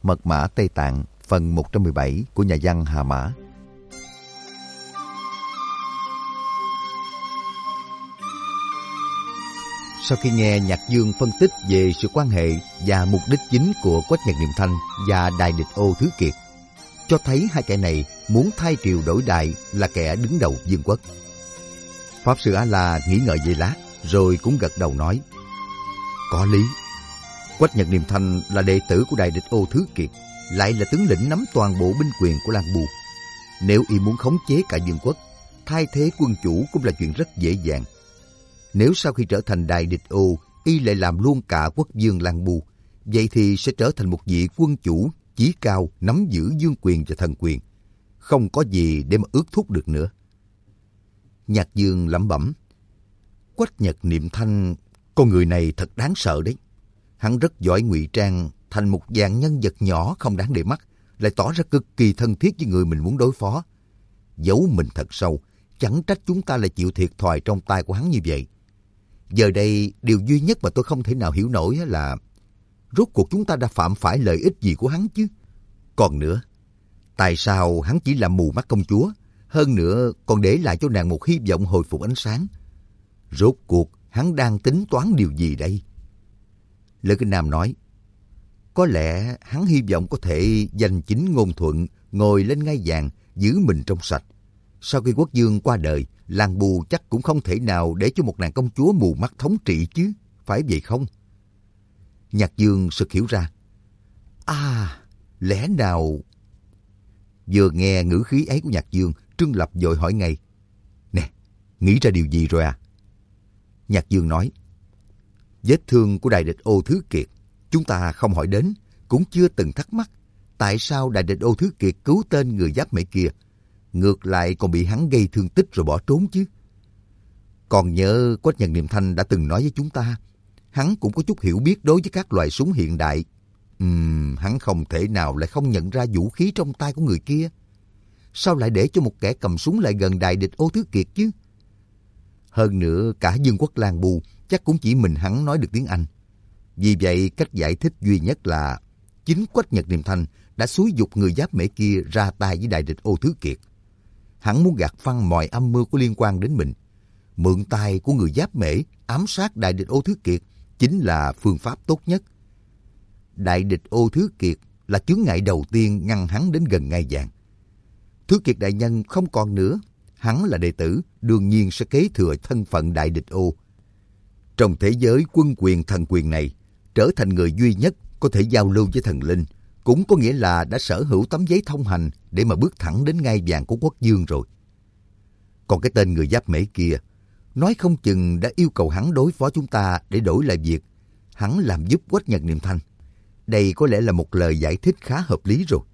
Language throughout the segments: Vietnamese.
Mật mã Tây Tạng, phần 117 của nhà văn Hà Mã. Sau khi nghe Nhạc Dương phân tích về sự quan hệ và mục đích chính của Quách Nhật Niệm Thanh và Đại Địch Ô Thứ Kiệt, cho thấy hai kẻ này muốn thay triều đổi đại là kẻ đứng đầu vương quốc. Pháp Sư A-la nghĩ ngợi giây lát, rồi cũng gật đầu nói: có lý. Quách Nhật Niệm Thanh là đệ tử của Đại Địch Ô Thứ Kiệt, lại là tướng lĩnh nắm toàn bộ binh quyền của Lan Bu. Nếu y muốn khống chế cả vương quốc, thay thế quân chủ cũng là chuyện rất dễ dàng. Nếu sau khi trở thành Đại Địch Ô, y lại làm luôn cả quốc vương Lan Bu, vậy thì sẽ trở thành một vị quân chủ chí cao, nắm giữ vương quyền và thần quyền, không có gì để mà ước thúc được nữa. Nhạc Dương lẩm bẩm: Quách Nhật Niệm Thanh, con người này thật đáng sợ đấy. Hắn rất giỏi ngụy trang thành một dạng nhân vật nhỏ không đáng để mắt, lại tỏ ra cực kỳ thân thiết với người mình muốn đối phó. Giấu mình thật sâu, chẳng trách chúng ta lại chịu thiệt thòi trong tay của hắn như vậy. Giờ đây, điều duy nhất mà tôi không thể nào hiểu nổi là rốt cuộc chúng ta đã phạm phải lợi ích gì của hắn chứ? Còn nữa, tại sao hắn chỉ làm mù mắt công chúa, hơn nữa còn để lại cho nàng một hy vọng hồi phục ánh sáng? Rốt cuộc hắn đang tính toán điều gì đây? Lữ Kinh Nam nói: có lẽ hắn hy vọng có thể giành chính ngôn thuận, ngồi lên ngai vàng, giữ mình trong sạch. Sau khi quốc vương qua đời, Lan Bu chắc cũng không thể nào để cho một nàng công chúa mù mắt thống trị chứ, phải vậy không? Nhạc Dương sực hiểu ra. Lẽ nào... Vừa nghe ngữ khí ấy của Nhạc Dương, Trương Lập vội hỏi ngay: nè, nghĩ ra điều gì rồi à? Nhạc Dương nói: vết thương của Đại Địch Ô Thứ Kiệt chúng ta không hỏi đến, cũng chưa từng thắc mắc tại sao Đại Địch Ô Thứ Kiệt cứu tên người giáp mễ kia, ngược lại còn bị hắn gây thương tích rồi bỏ trốn chứ. Còn nhớ Quách Nhật Niệm Thanh đã từng nói với chúng ta, hắn cũng có chút hiểu biết đối với các loại súng hiện đại. Hắn không thể nào lại không nhận ra vũ khí trong tay của người kia. Sao lại để cho một kẻ cầm súng lại gần Đại Địch Ô Thứ Kiệt chứ? Hơn nữa, cả vương quốc Lan Bu chắc cũng chỉ mình hắn nói được tiếng Anh. Vì vậy, cách giải thích duy nhất là chính Quách Nhật Niệm Thanh đã xúi giục người giáp mễ kia ra tay với Đại Địch Ô Thứ Kiệt. Hắn muốn gạt phăng mọi âm mưu có liên quan đến mình. Mượn tay của người giáp mễ ám sát Đại Địch Ô Thứ Kiệt chính là phương pháp tốt nhất. Đại Địch Ô Thứ Kiệt là chướng ngại đầu tiên ngăn hắn đến gần ngai vàng. Thứ Kiệt đại nhân không còn nữa, hắn là đệ tử, đương nhiên sẽ kế thừa thân phận Đại Địch Ô. Trong thế giới quân quyền thần quyền này, trở thành người duy nhất có thể giao lưu với thần linh, cũng có nghĩa là đã sở hữu tấm giấy thông hành để mà bước thẳng đến ngai vàng của quốc vương rồi. Còn cái tên người giáp mễ kia, nói không chừng đã yêu cầu hắn đối phó chúng ta để đổi lại việc hắn làm giúp Quách Nhật Niệm Thanh. Đây có lẽ là một lời giải thích khá hợp lý rồi.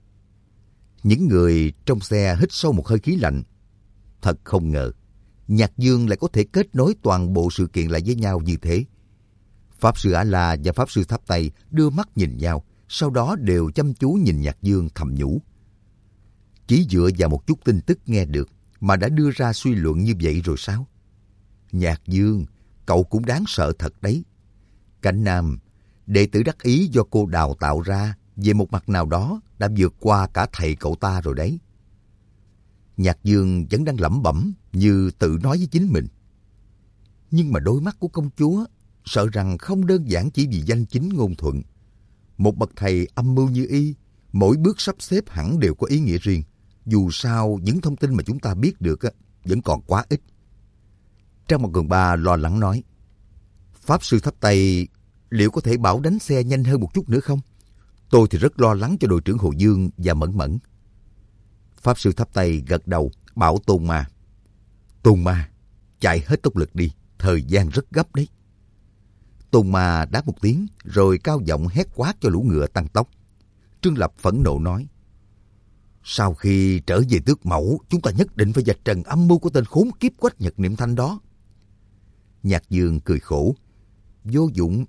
Những người trong xe hít sâu một hơi khí lạnh. Thật không ngờ, Nhạc Dương lại có thể kết nối toàn bộ sự kiện lại với nhau như thế. Pháp Sư A-la và Pháp Sư Tháp Tây đưa mắt nhìn nhau, sau đó đều chăm chú nhìn Nhạc Dương thầm nhủ. Chỉ dựa vào một chút tin tức nghe được mà đã đưa ra suy luận như vậy rồi sao? Nhạc Dương, cậu cũng đáng sợ thật đấy. Cảnh Nam, đệ tử đắc ý do cô đào tạo ra, về một mặt nào đó đã vượt qua cả thầy cậu ta rồi đấy. Nhạc Dương vẫn đang lẩm bẩm như tự nói với chính mình. Nhưng mà đôi mắt của công chúa sợ rằng không đơn giản chỉ vì danh chính ngôn thuận. Một bậc thầy âm mưu như y, mỗi bước sắp xếp hẳn đều có ý nghĩa riêng. Dù sao, những thông tin mà chúng ta biết được vẫn còn quá ít. Trang Một Cường Ba lo lắng nói: Pháp Sư Tháp Tây liệu có thể bảo đánh xe nhanh hơn một chút nữa không? Tôi thì rất lo lắng cho đội trưởng Hồ Dương và Mẫn Mẫn. Pháp Sư Tháp Tây gật đầu bảo Tôn Ma: Tôn Ma, chạy hết tốc lực đi, thời gian rất gấp đấy. Tôn Ma đáp một tiếng rồi cao giọng hét quát cho lũ ngựa tăng tốc. Trương Lập phẫn nộ nói: Sau khi trở về tước mẫu, chúng ta nhất định phải vạch trần âm mưu của tên khốn kiếp Quách Nhật Niệm Thanh đó. Nhạc Dương cười khổ: Vô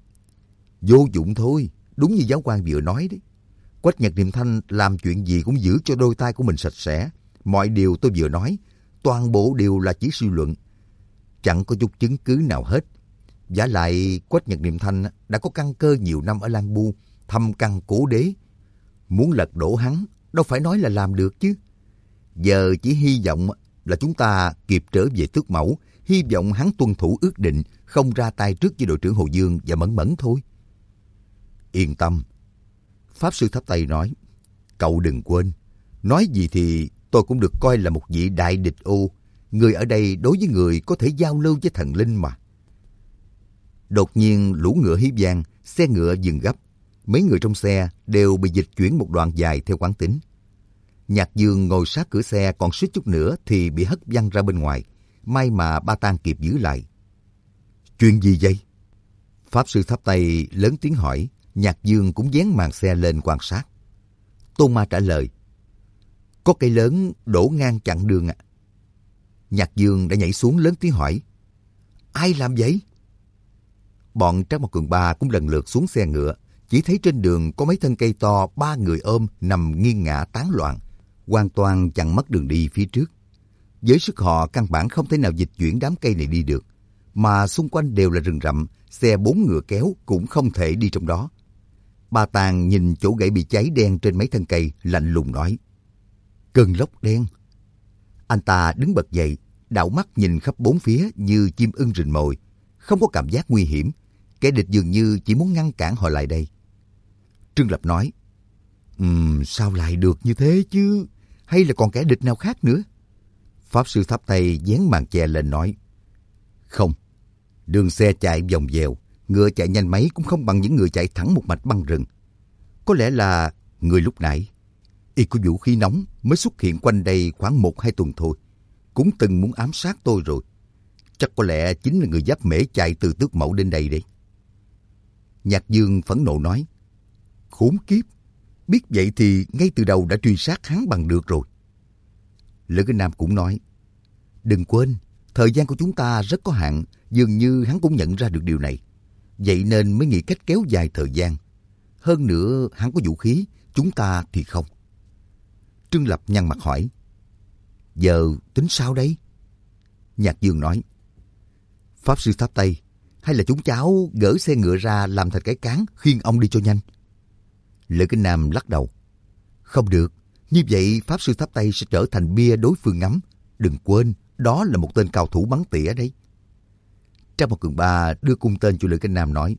dụng thôi, đúng như giáo quan vừa nói đấy. Quách Nhật Niệm Thanh làm chuyện gì cũng giữ cho đôi tay của mình sạch sẽ. Mọi điều tôi vừa nói, toàn bộ đều là chỉ suy luận, chẳng có chút chứng cứ nào hết. Vả lại Quách Nhật Niệm Thanh đã có căn cơ nhiều năm ở Lan Bu, thâm căn cố đế. Muốn lật đổ hắn, đâu phải nói là làm được chứ. Giờ chỉ hy vọng là chúng ta kịp trở về Tước Mẫu, hy vọng hắn tuân thủ ước định, không ra tay trước với đội trưởng Hồ Dương và Mẫn Mẫn thôi. Yên tâm. Pháp Sư Tháp Tây nói, cậu đừng quên, nói gì thì tôi cũng được coi là một vị đại địch ô. Người ở đây đối với người có thể giao lưu với thần linh mà. Đột nhiên lũ ngựa hí vang, xe ngựa dừng gấp. Mấy người trong xe đều bị dịch chuyển một đoạn dài theo quán tính. Nhạc Dương ngồi sát cửa xe còn suýt chút nữa thì bị hất văng ra bên ngoài. May mà Ba Tang kịp giữ lại. Chuyện gì vậy? Pháp Sư Tháp Tây lớn tiếng hỏi. Nhạc Dương cũng dán màn xe lên quan sát. Tôn Ma trả lời, có cây lớn đổ ngang chặn đường ạ. Nhạc Dương đã nhảy xuống lớn tiếng hỏi, ai làm vậy? Bọn Trác Mộc Cường Ba cũng lần lượt xuống xe ngựa. Chỉ thấy trên đường có mấy thân cây to, 3 người ôm nằm nghiêng ngả tán loạn, hoàn toàn chặn mất đường đi phía trước. Với sức họ căn bản không thể nào dịch chuyển đám cây này đi được, mà xung quanh đều là rừng rậm, xe 4 ngựa kéo cũng không thể đi trong đó. Ba Tang nhìn chỗ gãy bị cháy đen trên mấy thân cây, lạnh lùng nói, cơn lốc đen. Anh ta đứng bật dậy, đảo mắt nhìn khắp bốn phía như chim ưng rình mồi, không có cảm giác nguy hiểm. Kẻ địch dường như chỉ muốn ngăn cản họ lại đây. Trương Lập nói, sao lại được như thế chứ? Hay là còn kẻ địch nào khác nữa? Pháp Sư Tháp Tây dán màn che lên nói, không, đường xe chạy vòng vèo, ngựa chạy nhanh mấy cũng không bằng những người chạy thẳng một mạch băng rừng. Có lẽ là người lúc nãy, y có vũ khí nóng mới xuất hiện quanh đây khoảng 1-2 tuần thôi. Cũng từng muốn ám sát tôi rồi. Chắc có lẽ chính là người Giáp Mễ chạy từ Tước Mẫu đến đây đấy. Nhạc Dương phẫn nộ nói, khốn kiếp, biết vậy thì ngay từ đầu đã truy sát hắn bằng được rồi. Lữ Kinh Nam cũng nói, đừng quên, thời gian của chúng ta rất có hạn, dường như hắn cũng nhận ra được điều này. Vậy nên mới nghĩ cách kéo dài thời gian. Hơn nữa hắn có vũ khí, chúng ta thì không. Trương Lập nhăn mặt hỏi, giờ tính sao đây? Nhạc Dương nói, Pháp Sư Tháp Tây, hay là chúng cháu gỡ xe ngựa ra làm thành cái cán khiêng ông đi cho nhanh? Lữ Kinh Nam lắc đầu, không được, như vậy Pháp Sư Tháp Tây sẽ trở thành bia đối phương ngắm. Đừng quên, đó là một tên cao thủ bắn tỉa đấy. Trác Mộc Cường Ba đưa cung tên cho Lữ Kinh Nam nói,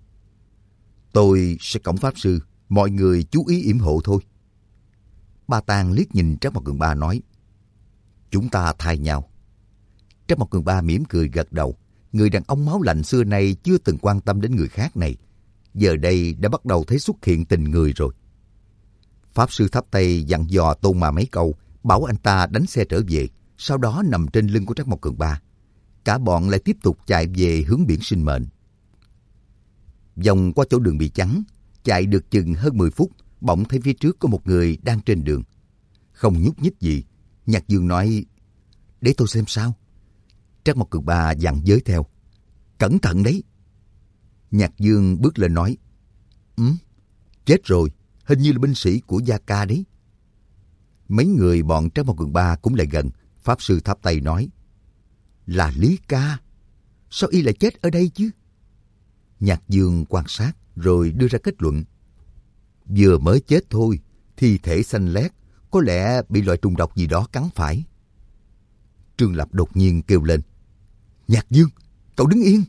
tôi sẽ cõng Pháp Sư, mọi người chú ý yểm hộ thôi. Ba Tang liếc nhìn Trác Mộc Cường Ba nói, chúng ta thay nhau. Trác Mộc Cường Ba mỉm cười gật đầu. Người đàn ông máu lạnh xưa nay chưa từng quan tâm đến người khác này, giờ đây đã bắt đầu thấy xuất hiện tình người rồi. Pháp Sư Tháp Tây dặn dò Tôn Ma mấy câu, bảo anh ta đánh xe trở về, sau đó nằm trên lưng của Trác Mộc Cường Ba. Cả bọn lại tiếp tục chạy về hướng biển sinh mệnh. Vòng qua chỗ đường bị chắn, chạy được chừng hơn 10 phút, bỗng thấy phía trước có một người đang trên đường. Không nhúc nhích gì, Nhạc Dương nói, để tôi xem sao. Trác Mộc Cường Ba dặn giới theo, cẩn thận đấy. Nhạc Dương bước lên nói, chết rồi, hình như là binh sĩ của Gia Ca đấy. Mấy người bọn Trác Mộc Cường Ba cũng lại gần. Pháp Sư Tháp Tây nói, là Lý Ca, sao y lại chết ở đây chứ? Nhạc Dương quan sát rồi đưa ra kết luận, vừa mới chết thôi, thi thể xanh lét, có lẽ bị loại trùng độc gì đó cắn phải. Trương Lập đột nhiên kêu lên, Nhạc Dương, cậu đứng yên.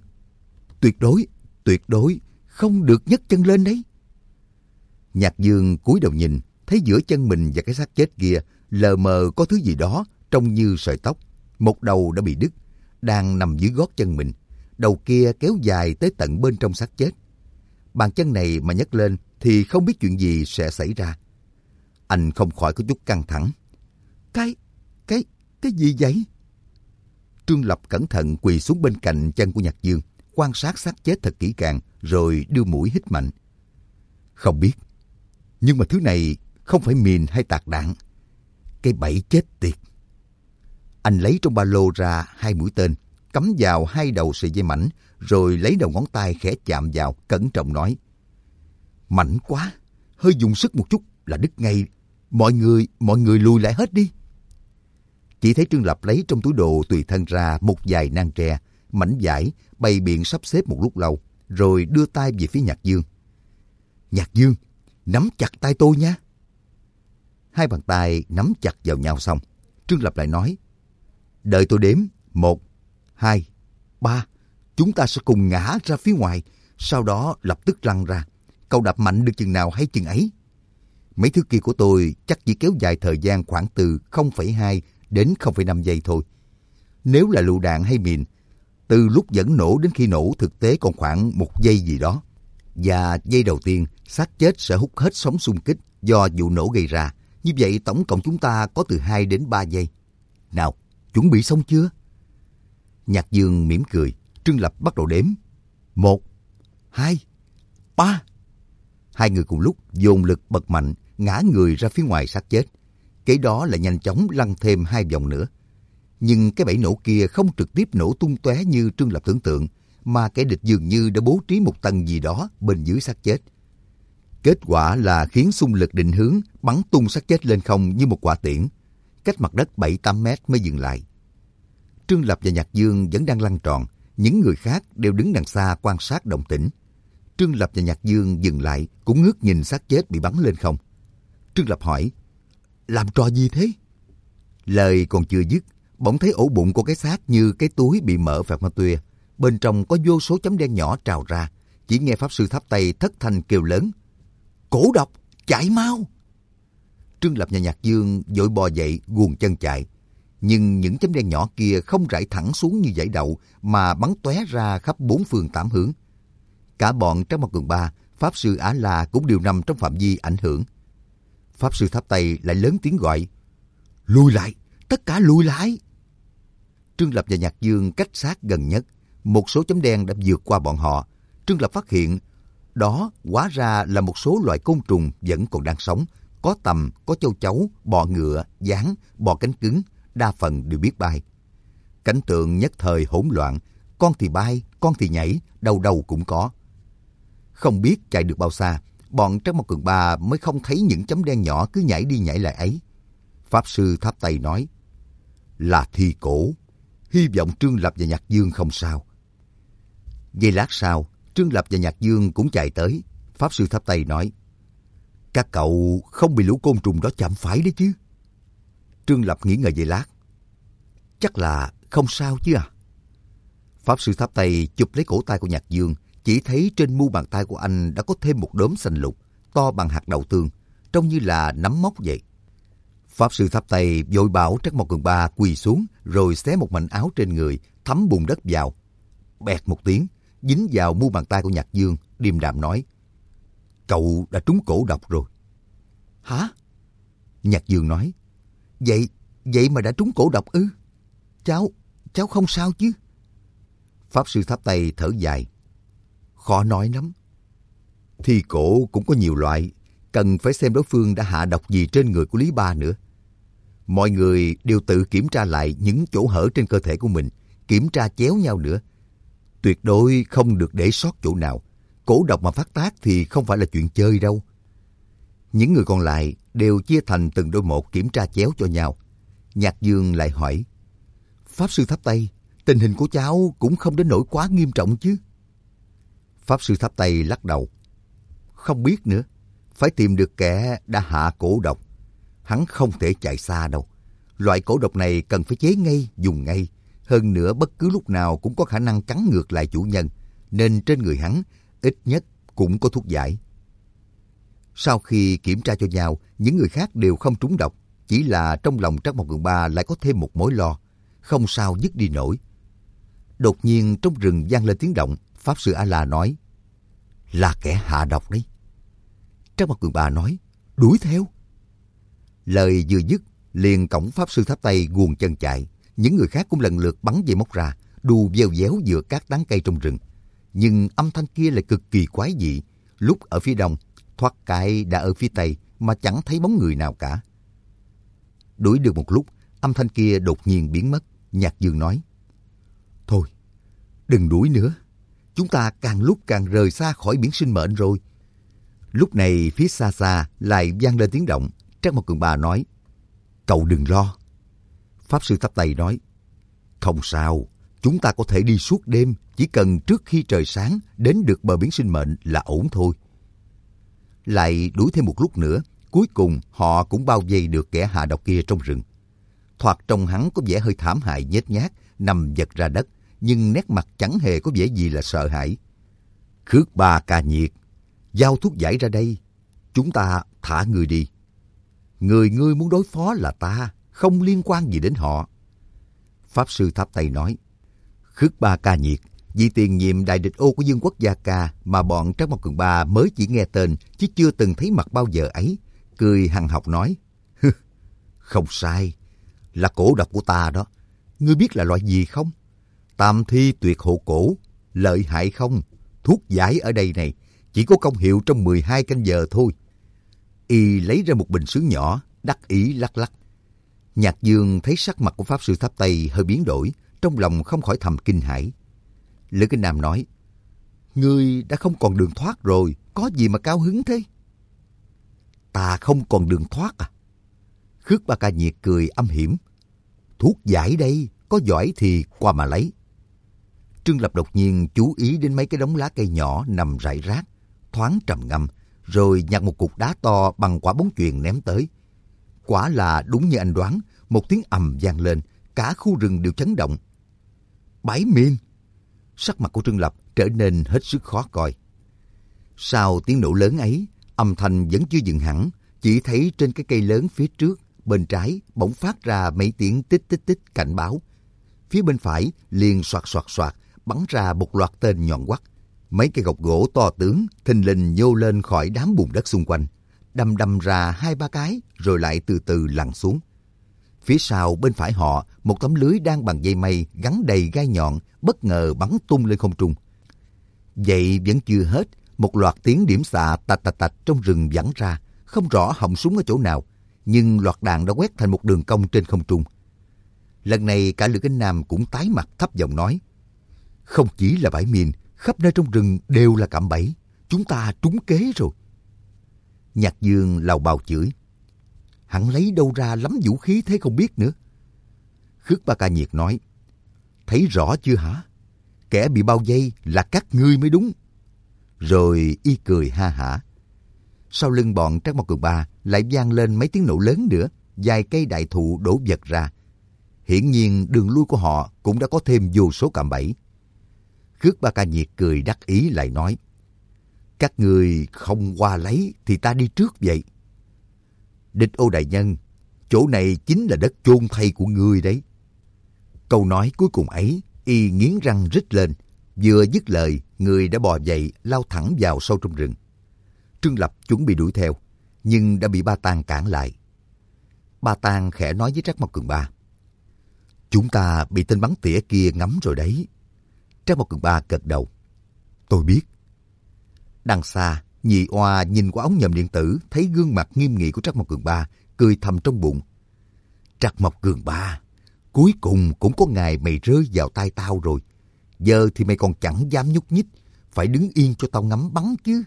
Tuyệt đối, không được nhấc chân lên đấy. Nhạc Dương cúi đầu nhìn, thấy giữa chân mình và cái xác chết kia lờ mờ có thứ gì đó trông như sợi tóc. Một đầu đã bị đứt, đang nằm dưới gót chân mình. Đầu kia kéo dài tới tận bên trong xác chết. Bàn chân này mà nhấc lên thì không biết chuyện gì sẽ xảy ra. Anh không khỏi có chút căng thẳng. Cái gì vậy? Trương Lập cẩn thận quỳ xuống bên cạnh chân của Nhạc Dương, quan sát xác chết thật kỹ càng, rồi đưa mũi hít mạnh. Không biết, nhưng mà thứ này không phải mìn hay tạc đạn. Cái bẫy chết tiệt. Anh lấy trong ba lô ra 2 mũi tên, cắm vào 2 đầu sợi dây mảnh, rồi lấy đầu ngón tay khẽ chạm vào, cẩn trọng nói, mạnh quá, hơi dùng sức một chút là đứt ngay. Mọi người lùi lại hết đi. Chỉ thấy Trương Lập lấy trong túi đồ tùy thân ra một vài nang tre, mảnh vải, bày biện sắp xếp một lúc lâu, rồi đưa tay về phía Nhạc Dương. Nhạc Dương, nắm chặt tay tôi nha. Hai bàn tay nắm chặt vào nhau xong, Trương Lập lại nói, đợi tôi đếm, 1, 2, 3, chúng ta sẽ cùng ngã ra phía ngoài, sau đó lập tức lăn ra. Cậu đạp mạnh được chừng nào hay chừng ấy. Mấy thứ kia của tôi chắc chỉ kéo dài thời gian khoảng từ 0,2 đến 0,5 giây thôi. Nếu là lựu đạn hay mìn, từ lúc dẫn nổ đến khi nổ thực tế còn khoảng 1 giây gì đó. Và giây đầu tiên, xác chết sẽ hút hết sóng xung kích do vụ nổ gây ra. Như vậy tổng cộng chúng ta có từ 2 đến 3 giây. Nào, chuẩn bị xong chưa? Nhạc Dương mỉm cười. Trương Lập bắt đầu đếm. 1, 2, 3. Hai người cùng lúc dồn lực bật mạnh, ngã người ra phía ngoài xác chết. Kế đó là nhanh chóng lăn thêm 2 vòng nữa. Nhưng cái bẫy nổ kia không trực tiếp nổ tung tóe như Trương Lập tưởng tượng, mà kẻ địch dường như đã bố trí một tầng gì đó bên dưới xác chết. Kết quả là khiến xung lực định hướng bắn tung xác chết lên không như một quả tiễn, cách mặt đất 7-8 mét mới dừng lại. Trương Lập và Nhạc Dương vẫn đang lăn tròn, những người khác đều đứng đằng xa quan sát động tĩnh. Trương Lập và Nhạc Dương dừng lại, cũng ngước nhìn xác chết bị bắn lên không. Trương Lập hỏi, làm trò gì thế? Lời còn chưa dứt, bỗng thấy ổ bụng của cái xác như cái túi bị mở phạt ma tuya. Bên trong có vô số chấm đen nhỏ trào ra. Chỉ nghe Pháp Sư Tháp Tây thất thanh kêu lớn, cổ độc, chạy mau! Trương Lập và Nhạc Dương vội bò dậy guồng chân chạy. Nhưng những chấm đen nhỏ kia không rải thẳng xuống như dải đậu mà bắn tóe ra khắp 4 phương 8 hướng. Cả bọn Trác Mộc Cường Ba, Pháp Sư Á La cũng đều nằm trong phạm vi ảnh hưởng. Pháp Sư Tháp Tây lại lớn tiếng gọi, lùi lại, tất cả lùi lại! Trương Lập và Nhạc Dương cách sát gần nhất. Một số chấm đen đã vượt qua bọn họ. Trương Lập phát hiện đó hóa ra là một số loài côn trùng vẫn còn đang sống. Có tằm, có châu chấu, bọ ngựa, gián, bọ cánh cứng, đa phần đều biết bay. Cảnh tượng nhất thời hỗn loạn, con thì bay, con thì nhảy, đâu đâu cũng có. Không biết chạy được bao xa, bọn Trác Mộc Cường Ba mới không thấy những chấm đen nhỏ cứ nhảy đi nhảy lại ấy. Pháp Sư Tháp Tây nói, là thi cổ, hy vọng Trương Lập và Nhạc Dương không sao. Giây lát sau, Trương Lập và Nhạc Dương cũng chạy tới. Pháp Sư Tháp Tây nói, các cậu không bị lũ côn trùng đó chạm phải đấy chứ? Trương Lập nghĩ ngợi giây lát, chắc là không sao chứ à? Pháp Sư Tháp Tây chụp lấy cổ tay của Nhạc Dương, chỉ thấy trên mu bàn tay của anh đã có thêm một đốm xanh lục, to bằng hạt đậu tương, trông như là nấm mốc vậy. Pháp Sư Tháp Tây vội bảo Trác Mộc Cường Ba quỳ xuống, rồi xé một mảnh áo trên người, thấm bùn đất vào. Bẹt một tiếng, dính vào mu bàn tay của Nhạc Dương, điềm đạm nói, cậu đã trúng cổ độc rồi. Hả? Nhạc Dương nói, vậy mà đã trúng cổ độc ư? Cháu không sao chứ? Pháp Sư Tháp Tây thở dài, khó nói lắm. Thi cổ cũng có nhiều loại, cần phải xem đối phương đã hạ độc gì trên người của Lý Ba nữa. Mọi người đều tự kiểm tra lại những chỗ hở trên cơ thể của mình, kiểm tra chéo nhau nữa. Tuyệt đối không được để sót chỗ nào. Cổ độc mà phát tác thì không phải là chuyện chơi đâu. Những người còn lại đều chia thành từng đôi một kiểm tra chéo cho nhau. Nhạc Dương lại hỏi, Pháp Sư Tháp Tây, tình hình của cháu cũng không đến nỗi quá nghiêm trọng chứ? Pháp Sư Tháp Tây lắc đầu, không biết nữa. Phải tìm được kẻ đã hạ cổ độc. Hắn không thể chạy xa đâu. Loại cổ độc này cần phải chế ngay, dùng ngay. Hơn nữa bất cứ lúc nào cũng có khả năng cắn ngược lại chủ nhân. Nên trên người hắn ít nhất cũng có thuốc giải. Sau khi kiểm tra cho nhau, những người khác đều không trúng độc. Chỉ là trong lòng Trác Mộc Cường Ba lại có thêm một mối lo. Không sao dứt đi nổi. Đột nhiên trong rừng vang lên tiếng động. Pháp Sư A-la nói, là kẻ hạ độc đấy. Trác Mộc Cường Ba nói, đuổi theo. Lời vừa dứt, liền cõng Pháp Sư Tháp Tây guồng chân chạy. Những người khác cũng lần lượt bắn dây móc ra, đu veo véo giữa các tán cây trong rừng. Nhưng âm thanh kia lại cực kỳ quái dị. Lúc ở phía đông, thoát cái đã ở phía tây mà chẳng thấy bóng người nào cả. Đuổi được một lúc, âm thanh kia đột nhiên biến mất. Nhạc Dương nói, thôi, đừng đuổi nữa. Chúng ta càng lúc càng rời xa khỏi biển sinh mệnh rồi. Lúc này phía xa xa lại vang lên tiếng động. Trác Mộc Cường Ba nói, cậu đừng lo. Pháp Sư Tháp Tây nói, không sao, chúng ta có thể đi suốt đêm, chỉ cần trước khi trời sáng đến được bờ biển sinh mệnh là ổn thôi. Lại đuổi thêm một lúc nữa, Cuối cùng họ cũng bao vây được kẻ hạ độc kia trong rừng. Thoạt trông hắn có vẻ hơi thảm hại nhếch nhác, nằm vật ra đất, nhưng nét mặt chẳng hề có vẻ gì là sợ hãi. Khước Ba Ca Nhiệt, giao thuốc giải ra đây. Chúng ta thả người đi. Người ngươi muốn đối phó là ta, không liên quan gì đến họ. Pháp Sư Tháp Tây nói. Khước Ba Ca Nhiệt, vị tiền nhiệm đại địch ô của Dương quốc Gia Ca mà bọn Trác Mộc Cường Ba mới chỉ nghe tên chứ chưa từng thấy mặt bao giờ ấy, cười hằn học nói. Không sai, là cổ độc của ta đó. Ngươi biết là loại gì không? Tam thi tuyệt hộ cổ, lợi hại không? Thuốc giải ở đây này chỉ có công hiệu trong 12 canh giờ thôi. Y lấy ra một bình sứ nhỏ, đắc ý lắc lắc. Nhạc Dương thấy sắc mặt của Pháp Sư Tháp Tây hơi biến đổi, trong lòng không khỏi thầm kinh hãi. Lữ Kinh Nam nói, ngươi đã không còn đường thoát rồi, có gì mà cao hứng thế? Ta không còn đường thoát à? Khước Ba Ca Nhiệt cười âm hiểm. Thuốc giải đây, có giỏi thì qua mà lấy. Trương Lập đột nhiên chú ý đến mấy cái đống lá cây nhỏ nằm rải rác, thoáng trầm ngâm, rồi nhặt một cục đá to bằng quả bóng chuyền ném tới. Quả là đúng như anh đoán, một tiếng ầm vang lên, cả khu rừng đều chấn động. Bãi miên! Sắc mặt của Trương Lập trở nên hết sức khó coi. Sau tiếng nổ lớn ấy, âm thanh vẫn chưa dừng hẳn, chỉ thấy trên cái cây lớn phía trước, bên trái bỗng phát ra mấy tiếng tích tích tích cảnh báo. Phía bên phải liền soạt soạt soạt bắn ra một loạt tên nhọn quắt. Mấy cây gộc gỗ to tướng thình lình nhô lên khỏi đám bùn đất xung quanh, đâm đâm ra 2-3 cái rồi lại từ từ lặn xuống. Phía sau bên phải họ, một tấm lưới đang bằng dây mây gắn đầy gai nhọn bất ngờ bắn tung lên không trung. Vậy vẫn chưa hết, một loạt tiếng điểm xạ tạch tạch tạch trong rừng vẳng ra, không rõ họng súng ở chỗ nào, nhưng loạt đạn đã quét thành một đường cong trên không trung. Lần này cả Lữ Kinh Nam cũng tái mặt thấp giọng nói, không chỉ là bãi miên, khắp nơi trong rừng đều là cạm bẫy, chúng ta trúng kế rồi. Nhạc Dương lào bào chửi, hắn lấy đâu ra lắm vũ khí thế không biết nữa. Khước Ba Ca Nhiệt nói, thấy rõ chưa hả? Kẻ bị bao vây là các ngươi mới đúng. Rồi y cười ha hả. Sau lưng bọn Trác Mộc Cường Ba lại vang lên mấy tiếng nổ lớn nữa, vài cây đại thụ đổ vật ra. Hiển nhiên đường lui của họ cũng đã có thêm vô số cạm bẫy. Khước Ba Ca Nhiệt cười đắc ý lại nói, các ngươi không qua lấy thì ta đi trước vậy. Địch Ô đại nhân, chỗ này chính là đất chôn thây của ngươi đấy. Câu nói cuối cùng ấy, y nghiến răng rít lên. Vừa dứt lời, người đã bò dậy lao thẳng vào sâu trong rừng. Trương Lập chuẩn bị đuổi theo, nhưng đã bị Ba Tang cản lại. Ba Tang khẽ nói với Trác Mộc Cường Ba, chúng ta bị tên bắn tỉa kia ngắm rồi đấy. Trác Mộc Cường Ba gật đầu, tôi biết. Đằng xa, Nhị Oa nhìn qua ống nhòm điện tử, thấy gương mặt nghiêm nghị của Trác Mộc Cường Ba, cười thầm trong bụng. Trác Mộc Cường Ba, cuối cùng cũng có ngày mày rơi vào tay tao rồi. Giờ thì mày còn chẳng dám nhúc nhích, phải đứng yên cho tao ngắm bắn chứ.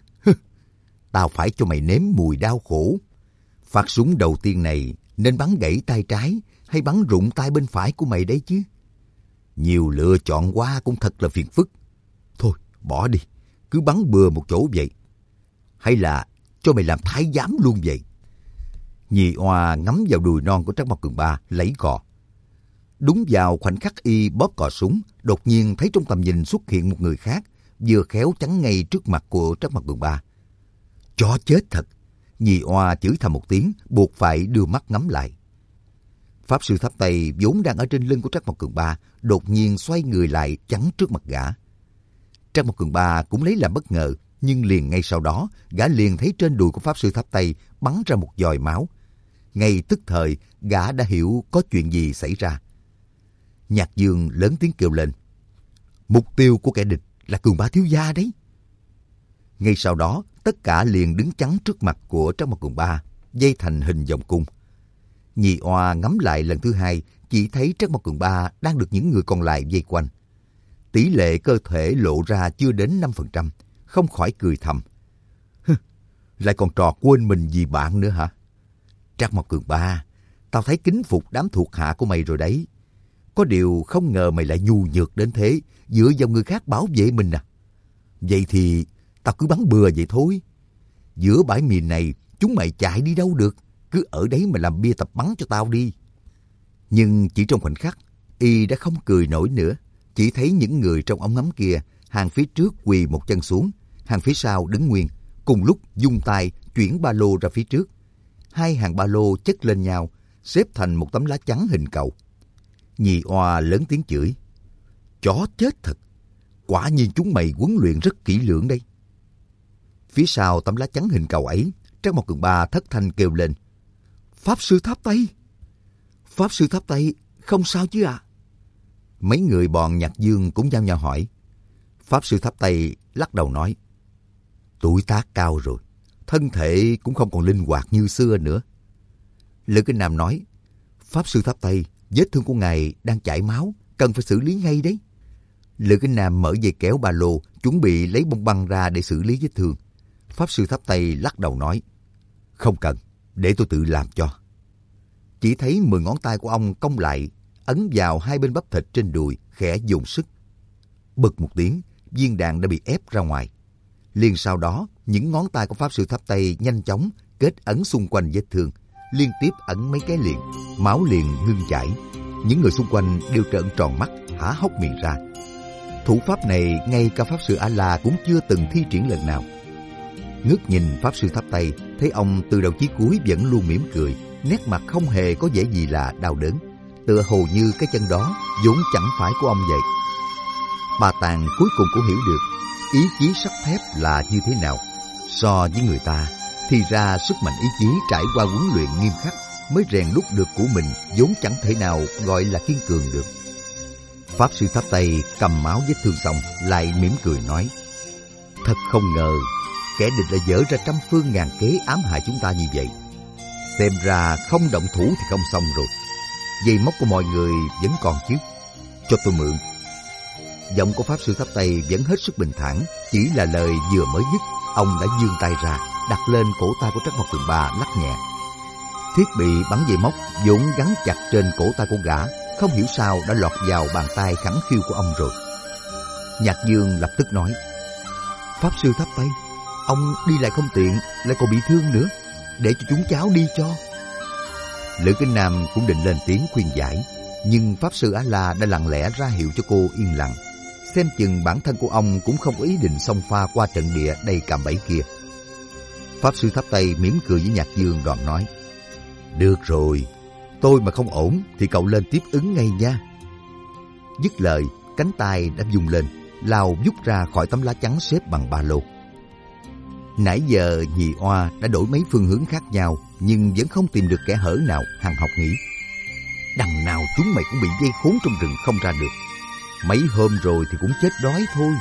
Tao phải cho mày nếm mùi đau khổ. Phát súng đầu tiên này nên bắn gãy tay trái hay bắn rụng tay bên phải của mày đấy chứ. Nhiều lựa chọn quá cũng thật là phiền phức. Thôi, bỏ đi, cứ bắn bừa một chỗ vậy. Hay là cho mày làm thái giám luôn vậy. Nhị Oa ngắm vào đùi non của Trác Mộc Cường Ba, lấy cò. Đúng vào khoảnh khắc y bóp cò súng, đột nhiên thấy trong tầm nhìn xuất hiện một người khác, vừa khéo chắn ngay trước mặt của Trác Mộc Cường Ba. Chó chết thật! Nhị Oa chửi thầm một tiếng, buộc phải đưa mắt ngắm lại. Pháp Sư Tháp Tây vốn đang ở trên lưng của Trác Mộc Cường Ba, đột nhiên xoay người lại chắn trước mặt gã. Trác Mộc Cường Ba cũng lấy làm bất ngờ, nhưng liền ngay sau đó, gã liền thấy trên đùi của Pháp Sư Tháp Tây bắn ra một giòi máu. Ngay tức thời, gã đã hiểu có chuyện gì xảy ra. Nhạc Dương lớn tiếng kêu lên, mục tiêu của kẻ địch là Cường Ba thiếu gia đấy. Ngay sau đó, tất cả liền đứng chắn trước mặt của Trác Mộc Cường Ba, dây thành hình vòng cung. Nhị Oa ngắm lại lần thứ hai, chỉ thấy Trác Mộc Cường Ba đang được những người còn lại vây quanh. Tỷ lệ cơ thể lộ ra chưa đến 5%, không khỏi cười thầm. Lại còn trò quên mình vì bạn nữa hả? Trác Mộc Cường Ba, tao thấy kính phục đám thuộc hạ của mày rồi đấy. Có điều không ngờ mày lại nhu nhược đến thế, dựa vào người khác bảo vệ mình à. Vậy thì tao cứ bắn bừa vậy thôi. Giữa bãi miền này chúng mày chạy đi đâu được, cứ ở đấy mà làm bia tập bắn cho tao đi. Nhưng chỉ trong khoảnh khắc, y đã không cười nổi nữa. Chỉ thấy những người trong ống ngắm kia, hàng phía trước quỳ một chân xuống, hàng phía sau đứng nguyên, cùng lúc vung tay chuyển ba lô ra phía trước. Hai hàng ba lô chất lên nhau, xếp thành một tấm lá chắn hình cầu. Nhị Oa lớn tiếng chửi: chó chết thật, quả nhiên chúng mày huấn luyện rất kỹ lưỡng đây. Phía sau tấm lá chắn hình cầu ấy, Trác Mộc Cường Ba thất thanh kêu lên: Pháp Sư Tháp Tây! Pháp Sư Tháp Tây, không sao chứ ạ? Mấy người bọn Nhạc Dương cũng nhao nhao hỏi. Pháp Sư Tháp Tây lắc đầu nói: tuổi tác cao rồi, thân thể cũng không còn linh hoạt như xưa nữa. Lữ Kinh Nam nói: Pháp Sư Tháp Tây, vết thương của ngài đang chảy máu, cần phải xử lý ngay đấy. Lữ Kinh Nam mở dây kéo ba lô, chuẩn bị lấy bông băng ra để xử lý vết thương. Pháp Sư Tháp Tây lắc đầu nói: không cần, để tôi tự làm cho. Chỉ thấy 10 ngón tay của ông cong lại, ấn vào hai bên bắp thịt trên đùi, khẽ dùng sức. Bực một tiếng, viên đạn đã bị ép ra ngoài. Liền sau đó, những ngón tay của Pháp Sư Tháp Tây nhanh chóng kết ấn xung quanh vết thương, liên tiếp ấn mấy cái liền, máu liền ngưng chảy. Những người xung quanh đều trợn tròn mắt, há hốc miệng ra. Thủ pháp này ngay cả Pháp Sư A-La cũng chưa từng thi triển lần nào. Ngước nhìn Pháp Sư Tháp Tây, thấy ông từ đầu chí cuối vẫn luôn mỉm cười, nét mặt không hề có vẻ gì là đau đớn, tựa hồ như cái chân đó vốn chẳng phải của ông vậy. Bà Tàng cuối cùng cũng hiểu được ý chí sắt thép là như thế nào. So với người ta, thì ra sức mạnh ý chí trải qua huấn luyện nghiêm khắc mới rèn đúc được của mình vốn chẳng thể nào gọi là kiên cường được. Pháp Sư Tháp Tây cầm máu vết thương xong lại mỉm cười nói: thật không ngờ kẻ địch lại dở ra trăm phương ngàn kế ám hại chúng ta như vậy. Xem ra không động thủ thì không xong rồi. Dây móc của mọi người vẫn còn chứ, cho tôi mượn. Giọng của Pháp Sư Tháp Tây vẫn hết sức bình thản, chỉ là lời vừa mới dứt, ông đã vươn tay ra, đặt lên cổ tay của Trác Mộc Cường Ba lắc nhẹ. Thiết bị bắn dây móc vốn gắn chặt trên cổ tay của gã, không hiểu sao đã lọt vào bàn tay khẳng khiu của ông rồi. Nhạc Dương lập tức nói: Pháp Sư Tháp Tây, ông đi lại không tiện, lại còn bị thương nữa, để cho chúng cháu đi cho. Lữ Kinh Nam cũng định lên tiếng khuyên giải, nhưng Pháp Sư A-La đã lặng lẽ ra hiệu cho cô yên lặng. Xem chừng bản thân của ông cũng không có ý định xông pha qua trận địa đầy cạm bẫy kia. Pháp Sư Tháp Tây mỉm cười với Nhạc Dương đoạn nói: được rồi, tôi mà không ổn thì cậu lên tiếp ứng ngay nha. Dứt lời, cánh tay đã vung lên, lao vút ra khỏi tấm lá chắn xếp bằng ba lô. Nãy giờ Nhị Oa đã đổi mấy phương hướng khác nhau, nhưng vẫn không tìm được kẽ hở nào. Hằng học nghĩ: đằng nào chúng mày cũng bị dây khốn trong rừng không ra được. Mấy hôm rồi thì cũng chết đói thôi.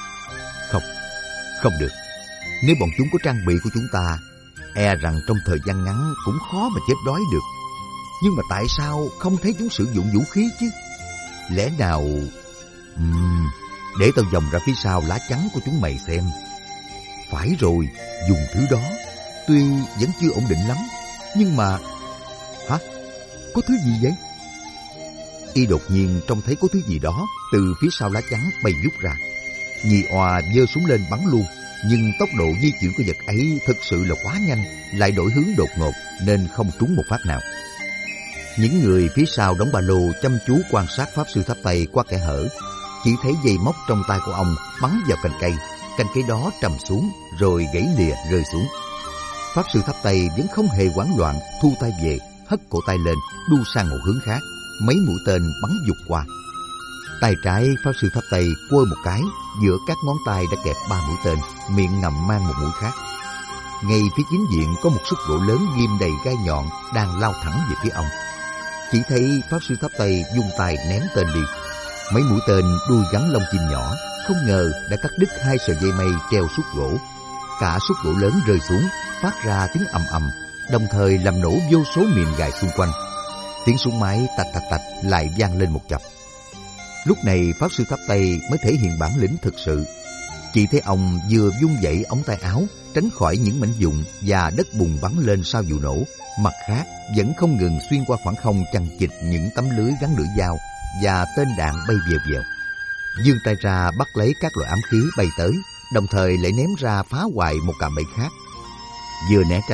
Không được. Nếu bọn chúng có trang bị của chúng ta, e rằng trong thời gian ngắn cũng khó mà chết đói được. Nhưng mà tại sao không thấy chúng sử dụng vũ khí chứ? Lẽ nào... để tao vòng ra phía sau lá chắn của chúng mày xem. Phải rồi, dùng thứ đó. Tuy vẫn chưa ổn định lắm, nhưng mà... Hả? Có thứ gì vậy? Y đột nhiên trông thấy có thứ gì đó từ phía sau lá chắn bay vút ra. Nhị Oa giơ súng lên bắn luôn, nhưng tốc độ di chuyển của vật ấy thực sự là quá nhanh, lại đổi hướng đột ngột nên không trúng một phát nào. Những người phía sau đóng ba lô chăm chú quan sát Pháp Sư Tháp Tây qua kẽ hở, chỉ thấy dây móc trong tay của ông bắn vào cành cây đó trầm xuống rồi gãy lìa rơi xuống. Pháp Sư Tháp Tây vẫn không hề hoảng loạn, thu tay về, hất cổ tay lên, đu sang một hướng khác, mấy mũi tên bắn vụt qua. Tay trái Pháp Sư Tháp Tây quơ một cái, giữa các ngón tay đã kẹp 3 mũi tên, miệng ngậm mang một mũi khác. Ngay phía chính diện có một xúc gỗ lớn ghim đầy gai nhọn đang lao thẳng về phía ông. Chỉ thấy Pháp Sư Tháp Tây vung tay ném tên đi. Mấy mũi tên đuôi gắn lông chim nhỏ, không ngờ đã cắt đứt 2 sợi dây mây treo xúc gỗ. Cả xúc gỗ lớn rơi xuống, phát ra tiếng ầm ầm, đồng thời làm nổ vô số mìn gài xung quanh. Tiếng súng máy tạch tạch tạch lại vang lên một chập. Lúc này Pháp Sư Tháp Tây mới thể hiện bản lĩnh thực sự. Chỉ thấy ông vừa vung vẩy ống tay áo tránh khỏi những mảnh vụn và đất bùn bắn lên sau vụ nổ, mặt khác vẫn không ngừng xuyên qua khoảng không chằng chịt những tấm lưới gắn lưỡi dao và tên đạn bay vèo vèo. Giương tay ra bắt lấy các loại ám khí bay tới, đồng thời lại ném ra phá hoại một cạm bẫy khác. Vừa né tránh,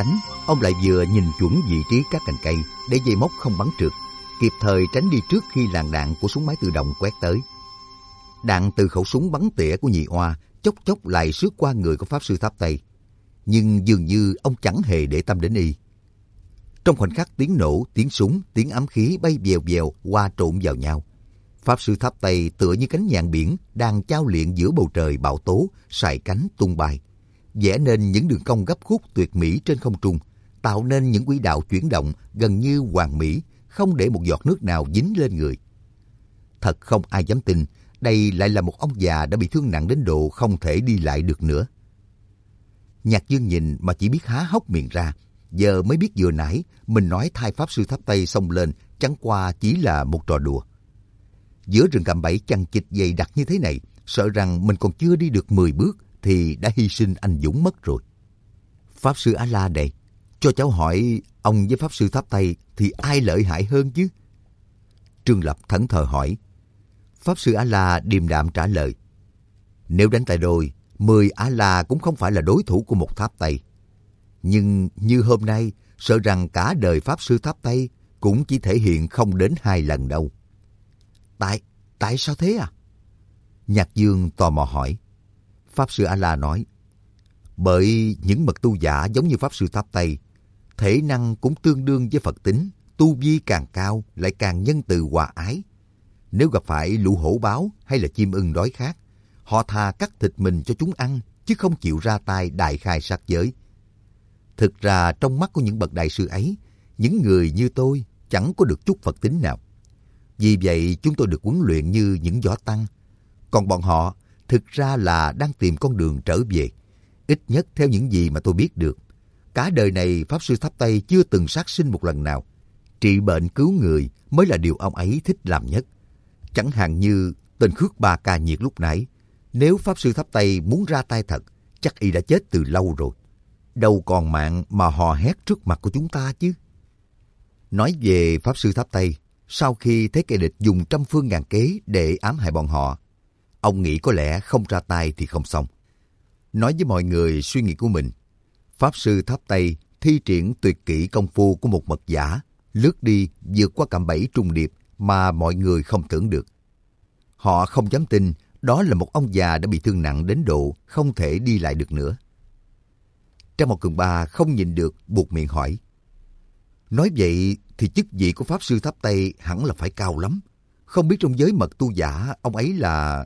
Ông lại vừa nhìn chuẩn vị trí các cành cây để dây móc không bắn trượt, kịp thời tránh đi trước khi làn đạn của súng máy tự động quét tới. Đạn từ khẩu súng bắn tỉa của nhị oa chốc chốc lại xước qua người của pháp sư tháp Tây, nhưng dường như ông chẳng hề để tâm đến y. Trong khoảnh khắc tiếng nổ, tiếng súng, tiếng ám khí bay vèo vèo qua trộn vào nhau, pháp sư tháp Tây tựa như cánh nhạn biển đang chao luyện giữa bầu trời bão tố, sải cánh tung bay, vẽ nên những đường cong gấp khúc tuyệt mỹ trên không trung, tạo nên những quỹ đạo chuyển động gần như hoàn mỹ, không để một giọt nước nào dính lên người. Thật không ai dám tin đây lại là một ông già đã bị thương nặng đến độ không thể đi lại được nữa. Nhạc Dương nhìn mà chỉ biết há hốc miệng ra, giờ mới biết vừa nãy mình nói thay pháp sư tháp Tây xông lên chẳng qua chỉ là một trò đùa. Giữa rừng cạm bẫy chằng chịt dày đặc như thế này, sợ rằng mình còn chưa đi được 10 bước thì đã hy sinh anh dũng mất rồi. Pháp sư A-la đây, cho cháu hỏi ông với pháp sư tháp Tây thì ai lợi hại hơn chứ? Trương Lập thẫn thờ hỏi. Pháp sư A-la điềm đạm trả lời. Nếu đánh tay đôi, 10 A-la cũng không phải là đối thủ của một tháp Tây. Nhưng như hôm nay, sợ rằng cả đời pháp sư tháp Tây cũng chỉ thể hiện không đến 2 lần đâu. Tại sao thế à? Nhạc Dương tò mò hỏi. Pháp sư A-la nói. Bởi những bậc tu giả giống như pháp sư tháp Tây, thể năng cũng tương đương với Phật tính, tu vi càng cao lại càng nhân từ hòa ái. Nếu gặp phải lũ hổ báo hay là chim ưng đói khát, họ thà cắt thịt mình cho chúng ăn, chứ không chịu ra tay đại khai sát giới. Thực ra trong mắt của những bậc đại sư ấy, những người như tôi chẳng có được chút Phật tính nào. Vì vậy chúng tôi được huấn luyện như những võ tăng. Còn bọn họ thực ra là đang tìm con đường trở về. Ít nhất theo những gì mà tôi biết được. Cả đời này pháp sư tháp Tây chưa từng sát sinh một lần nào. Trị bệnh cứu người mới là điều ông ấy thích làm nhất. Chẳng hạn như tên Khước Ba Ca Nhiệt lúc nãy. Nếu pháp sư tháp Tây muốn ra tay thật, chắc y đã chết từ lâu rồi. Đâu còn mạng mà hò hét trước mặt của chúng ta chứ. Nói về pháp sư tháp Tây, sau khi thấy kẻ địch dùng trăm phương ngàn kế để ám hại bọn họ, ông nghĩ có lẽ không ra tay thì không xong. Nói với mọi người suy nghĩ của mình, pháp sư tháp Tây thi triển tuyệt kỹ công phu của một mật giả, lướt đi vượt qua cạm bẫy trùng điệp mà mọi người không tưởng được. Họ không dám tin đó là một ông già đã bị thương nặng đến độ không thể đi lại được nữa. Trang một Cường Ba không nhìn được buột miệng hỏi. Nói vậy thì chức vị của pháp sư tháp Tây hẳn là phải cao lắm. Không biết trong giới mật tu giả ông ấy là...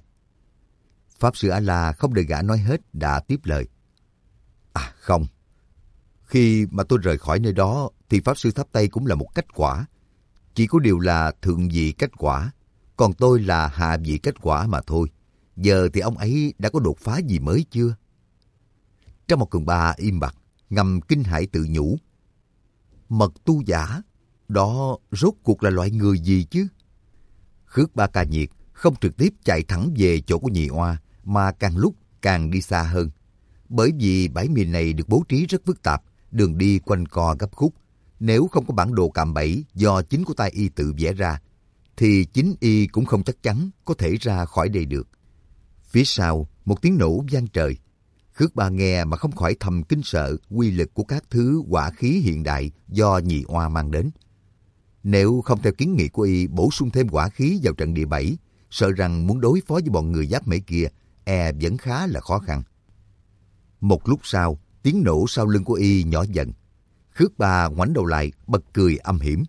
Pháp sư A-la không đợi gã nói hết đã tiếp lời. À không. Khi mà tôi rời khỏi nơi đó thì pháp sư tháp Tây cũng là một kết quả. Chỉ có điều là thượng vị kết quả. Còn tôi là hạ vị kết quả mà thôi. Giờ thì ông ấy đã có đột phá gì mới chưa? Trang một Cường Ba im bặt, ngầm kinh hãi tự nhủ. Mật tu giả, đó rốt cuộc là loại người gì chứ? Khước Ba Ca Nhiệt không trực tiếp chạy thẳng về chỗ của nhị oa, mà càng lúc càng đi xa hơn. Bởi vì bãi miền này được bố trí rất phức tạp, đường đi quanh co gấp khúc. Nếu không có bản đồ cạm bẫy do chính của tay y tự vẽ ra, thì chính y cũng không chắc chắn có thể ra khỏi đây được. Phía sau, một tiếng nổ vang trời. Khước Ba nghe mà không khỏi thầm kinh sợ uy lực của các thứ hỏa khí hiện đại do nhị oa mang đến. Nếu không theo kiến nghị của y bổ sung thêm hỏa khí vào trận địa bẫy, sợ rằng muốn đối phó với bọn người giáp Mễ kia, vẫn khá là khó khăn. Một lúc sau, tiếng nổ sau lưng của y nhỏ dần. Khước Ba ngoảnh đầu lại, bật cười âm hiểm.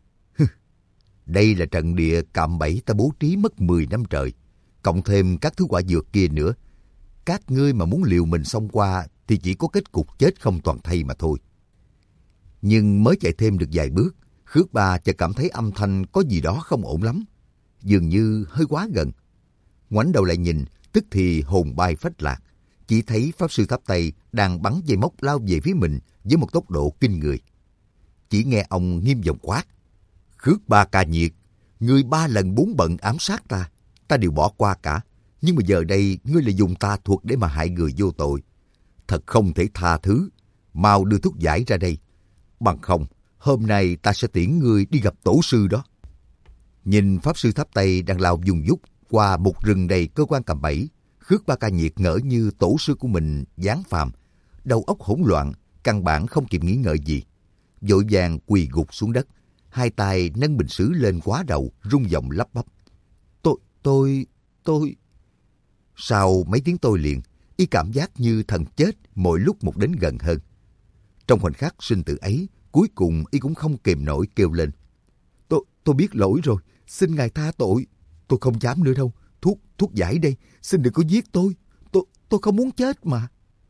Đây là trận địa cạm bẫy ta bố trí mất 10 năm trời, cộng thêm các thứ quả dược kia nữa. Các ngươi mà muốn liều mình xông qua thì chỉ có kết cục chết không toàn thây mà thôi. Nhưng mới chạy thêm được vài bước, Khước Ba chợt cảm thấy âm thanh có gì đó không ổn lắm, dường như hơi quá gần. Ngoảnh đầu lại nhìn, tức thì hồn bay phách lạc, chỉ thấy pháp sư tháp Tây đang bắn dây móc lao về phía mình với một tốc độ kinh người. Chỉ nghe ông nghiêm giọng quát: Khước Ba Ca Nhiệt, ngươi 3 lần 4 bận ám sát ta đều bỏ qua cả. Nhưng mà giờ đây ngươi lại dùng tà thuật để mà hại người vô tội. Thật không thể tha thứ. Mau đưa thuốc giải ra đây. Bằng không, hôm nay ta sẽ tiễn ngươi đi gặp tổ sư đó. Nhìn pháp sư tháp Tây đang lao dùng dút qua một rừng đầy cơ quan cạm bẫy, Khước Ba Ca Nhiệt ngỡ như tổ sư của mình giáng phàm, đầu óc hỗn loạn, căn bản không kịp nghĩ ngợi gì. Vội vàng quỳ gục xuống đất, hai tay nâng bình sứ lên quá đầu, rung giọng lắp bắp. Tôi... Sau mấy tiếng tôi liền, y cảm giác như thần chết mỗi lúc một đến gần hơn. Trong khoảnh khắc sinh tử ấy, cuối cùng y cũng không kềm nổi kêu lên. Tôi biết lỗi rồi, xin ngài tha tội. Tôi không dám nữa đâu, thuốc giải đây, xin đừng có giết tôi. Tôi không muốn chết mà.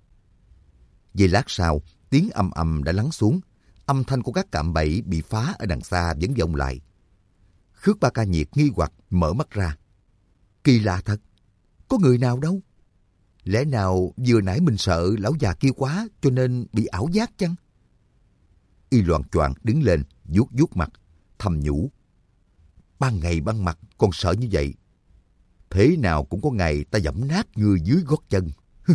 Giây lát sau, tiếng ầm ầm đã lắng xuống. Âm thanh của các cạm bẫy bị phá ở đằng xa vẫn vọng lại. Khước Ba Ca Nhiệt nghi hoặc mở mắt ra. Kỳ lạ thật, có người nào đâu? Lẽ nào vừa nãy mình sợ lão già kia quá cho nên bị ảo giác chăng? Y loạng choạng đứng lên, vuốt vuốt mặt, thầm nhủ. Ban ngày ban mặt còn sợ như vậy. Thế nào cũng có ngày ta giẫm nát ngươi dưới gót chân.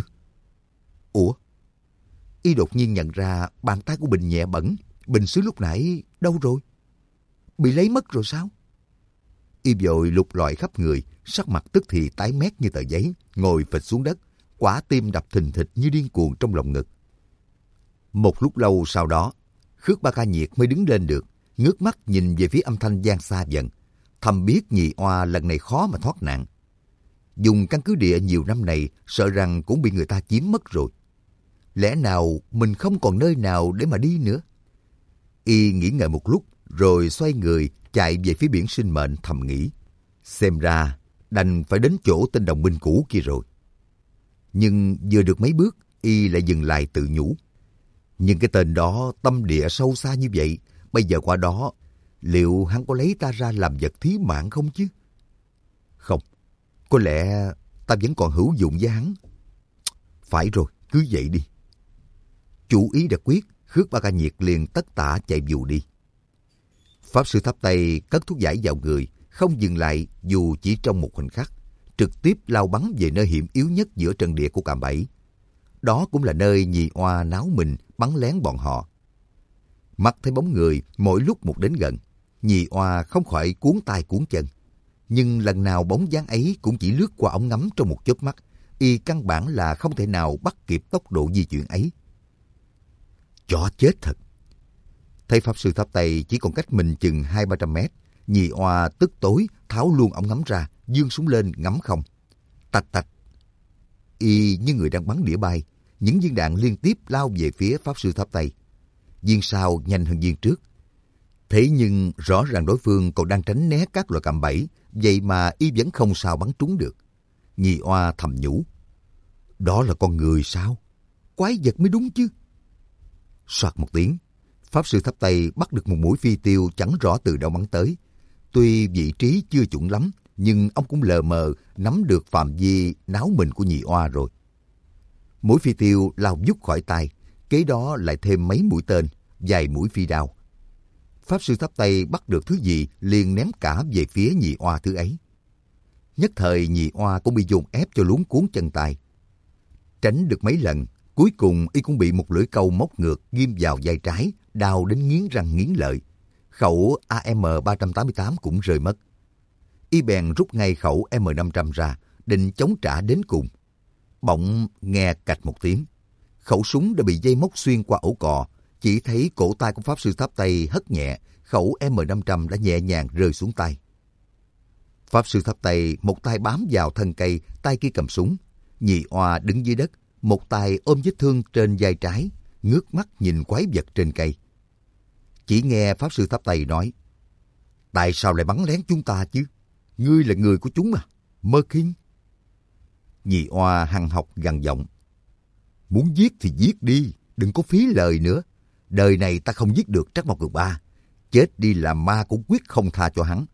Ủa? Y đột nhiên nhận ra bàn tay của Bình nhẹ bẩn. Bình sứ lúc nãy đâu rồi? Bị lấy mất rồi sao? Y vội lục lọi khắp người, sắc mặt tức thì tái mét như tờ giấy, ngồi phịch xuống đất, quả tim đập thình thịch như điên cuồng trong lòng ngực. Một lúc lâu sau đó, Khước Ba Ca Nhiệt mới đứng lên được, ngước mắt nhìn về phía âm thanh vang xa dần, thầm biết nhị oa lần này khó mà thoát nạn. Dùng căn cứ địa nhiều năm này, sợ rằng cũng bị người ta chiếm mất rồi. Lẽ nào mình không còn nơi nào để mà đi nữa? Y nghĩ ngợi một lúc, rồi xoay người chạy về phía biển sinh mệnh thầm nghĩ. Xem ra đành phải đến chỗ tên đồng minh cũ kia rồi. Nhưng vừa được mấy bước, Y lại dừng lại tự nhủ. Nhưng cái tên đó tâm địa sâu xa như vậy, bây giờ qua đó, liệu hắn có lấy ta ra làm vật thí mạng không chứ? Không, có lẽ ta vẫn còn hữu dụng với hắn. Phải rồi, cứ vậy đi. Chủ ý đã quyết, Khước Ba Ca Nhiệt liền tất tả chạy vù đi. Pháp sư thắp tay cất thuốc giải vào người, không dừng lại dù chỉ trong một khoảnh khắc, trực tiếp lao bắn về nơi hiểm yếu nhất giữa trận địa của cạm bẫy. Đó cũng là nơi nhị oa náo mình bắn lén bọn họ. Mắt thấy bóng người mỗi lúc một đến gần, nhị oa không khỏi cuốn tay cuốn chân. Nhưng lần nào bóng dáng ấy cũng chỉ lướt qua ống ngắm trong một chớp mắt, y căn bản là không thể nào bắt kịp tốc độ di chuyển ấy. Chó chết thật! Thấy pháp sư thắp tay chỉ còn cách mình chừng 200-300 mét, nhị oa tức tối tháo luôn ống ngắm ra, giương súng lên ngắm không. Tạch tạch! Y như người đang bắn đĩa bay, những viên đạn liên tiếp lao về phía pháp sư thắp tay. Viên sau nhanh hơn viên trước. Thế nhưng rõ ràng đối phương còn đang tránh né các loại cạm bẫy, vậy mà y vẫn không sao bắn trúng được. Nhị oa thầm nhủ. Đó là con người sao? Quái vật mới đúng chứ. Soạt một tiếng, pháp sư thắp tay bắt được một mũi phi tiêu chẳng rõ từ đâu bắn tới. Tuy vị trí chưa chuẩn lắm, nhưng ông cũng lờ mờ nắm được phạm vi náo mình của nhị oa rồi. Mũi phi tiêu lao vút khỏi tay, kế đó lại thêm mấy mũi tên, vài mũi phi đao. Pháp sư thắp tay bắt được thứ gì liền ném cả về phía nhị oa thứ ấy. Nhất thời nhị oa cũng bị dồn ép cho luống cuốn chân tay. Tránh được mấy lần, cuối cùng y cũng bị một lưỡi câu móc ngược ghim vào vai trái, đau đến nghiến răng nghiến lợi. Khẩu AM-388 cũng rơi mất. Y bèn rút ngay khẩu M500 ra, định chống trả đến cùng. Bỗng nghe cạch một tiếng. Khẩu súng đã bị dây móc xuyên qua ổ cò, chỉ thấy cổ tay của pháp sư thắp tay hất nhẹ, khẩu M500 đã nhẹ nhàng rơi xuống tay. Pháp sư thắp tay một tay bám vào thân cây, tay kia cầm súng. Nhị oa đứng dưới đất, một tay ôm vết thương trên vai trái, ngước mắt nhìn quái vật trên cây. Chỉ nghe pháp sư thắp tay nói, tại sao lại bắn lén chúng ta chứ? Ngươi là người của chúng à? Mơ Kinh. Nhị oa hằn học gằn giọng, muốn giết thì giết đi, đừng có phí lời nữa. Đời này ta không giết được Trắc Mộc Cường Ba, chết đi làm ma cũng quyết không tha cho hắn.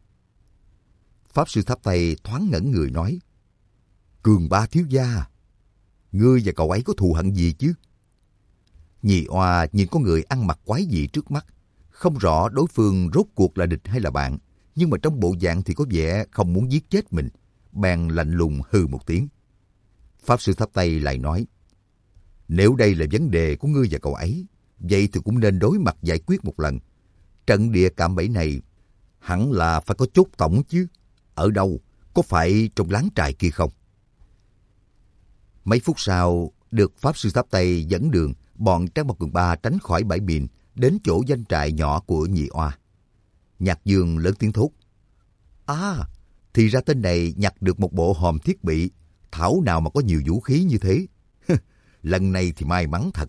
Pháp sư thắp tay thoáng ngẩn người nói, Cường Ba thiếu gia, ngươi và cậu ấy có thù hận gì chứ? Nhị oa nhìn có người ăn mặc quái dị trước mắt, không rõ đối phương rốt cuộc là địch hay là bạn, nhưng mà trong bộ dạng thì có vẻ không muốn giết chết mình, bèn lạnh lùng hừ một tiếng. Pháp sư thắp tay lại nói, nếu đây là vấn đề của ngươi và cậu ấy, vậy thì cũng nên đối mặt giải quyết một lần. Trận địa cạm bẫy này hẳn là phải có chốt tổng chứ. Ở đâu? Có phải trong láng trại kia không? Mấy phút sau, được pháp sư thắp tay dẫn đường, bọn Tráng Bom Cường Ba tránh khỏi bãi biển, đến chỗ doanh trại nhỏ của Nhị Oa. Nhạc Dương lớn tiếng thốt: À, thì ra tên này nhặt được một bộ hòm thiết bị, thảo nào mà có nhiều vũ khí như thế. Lần này thì may mắn thật.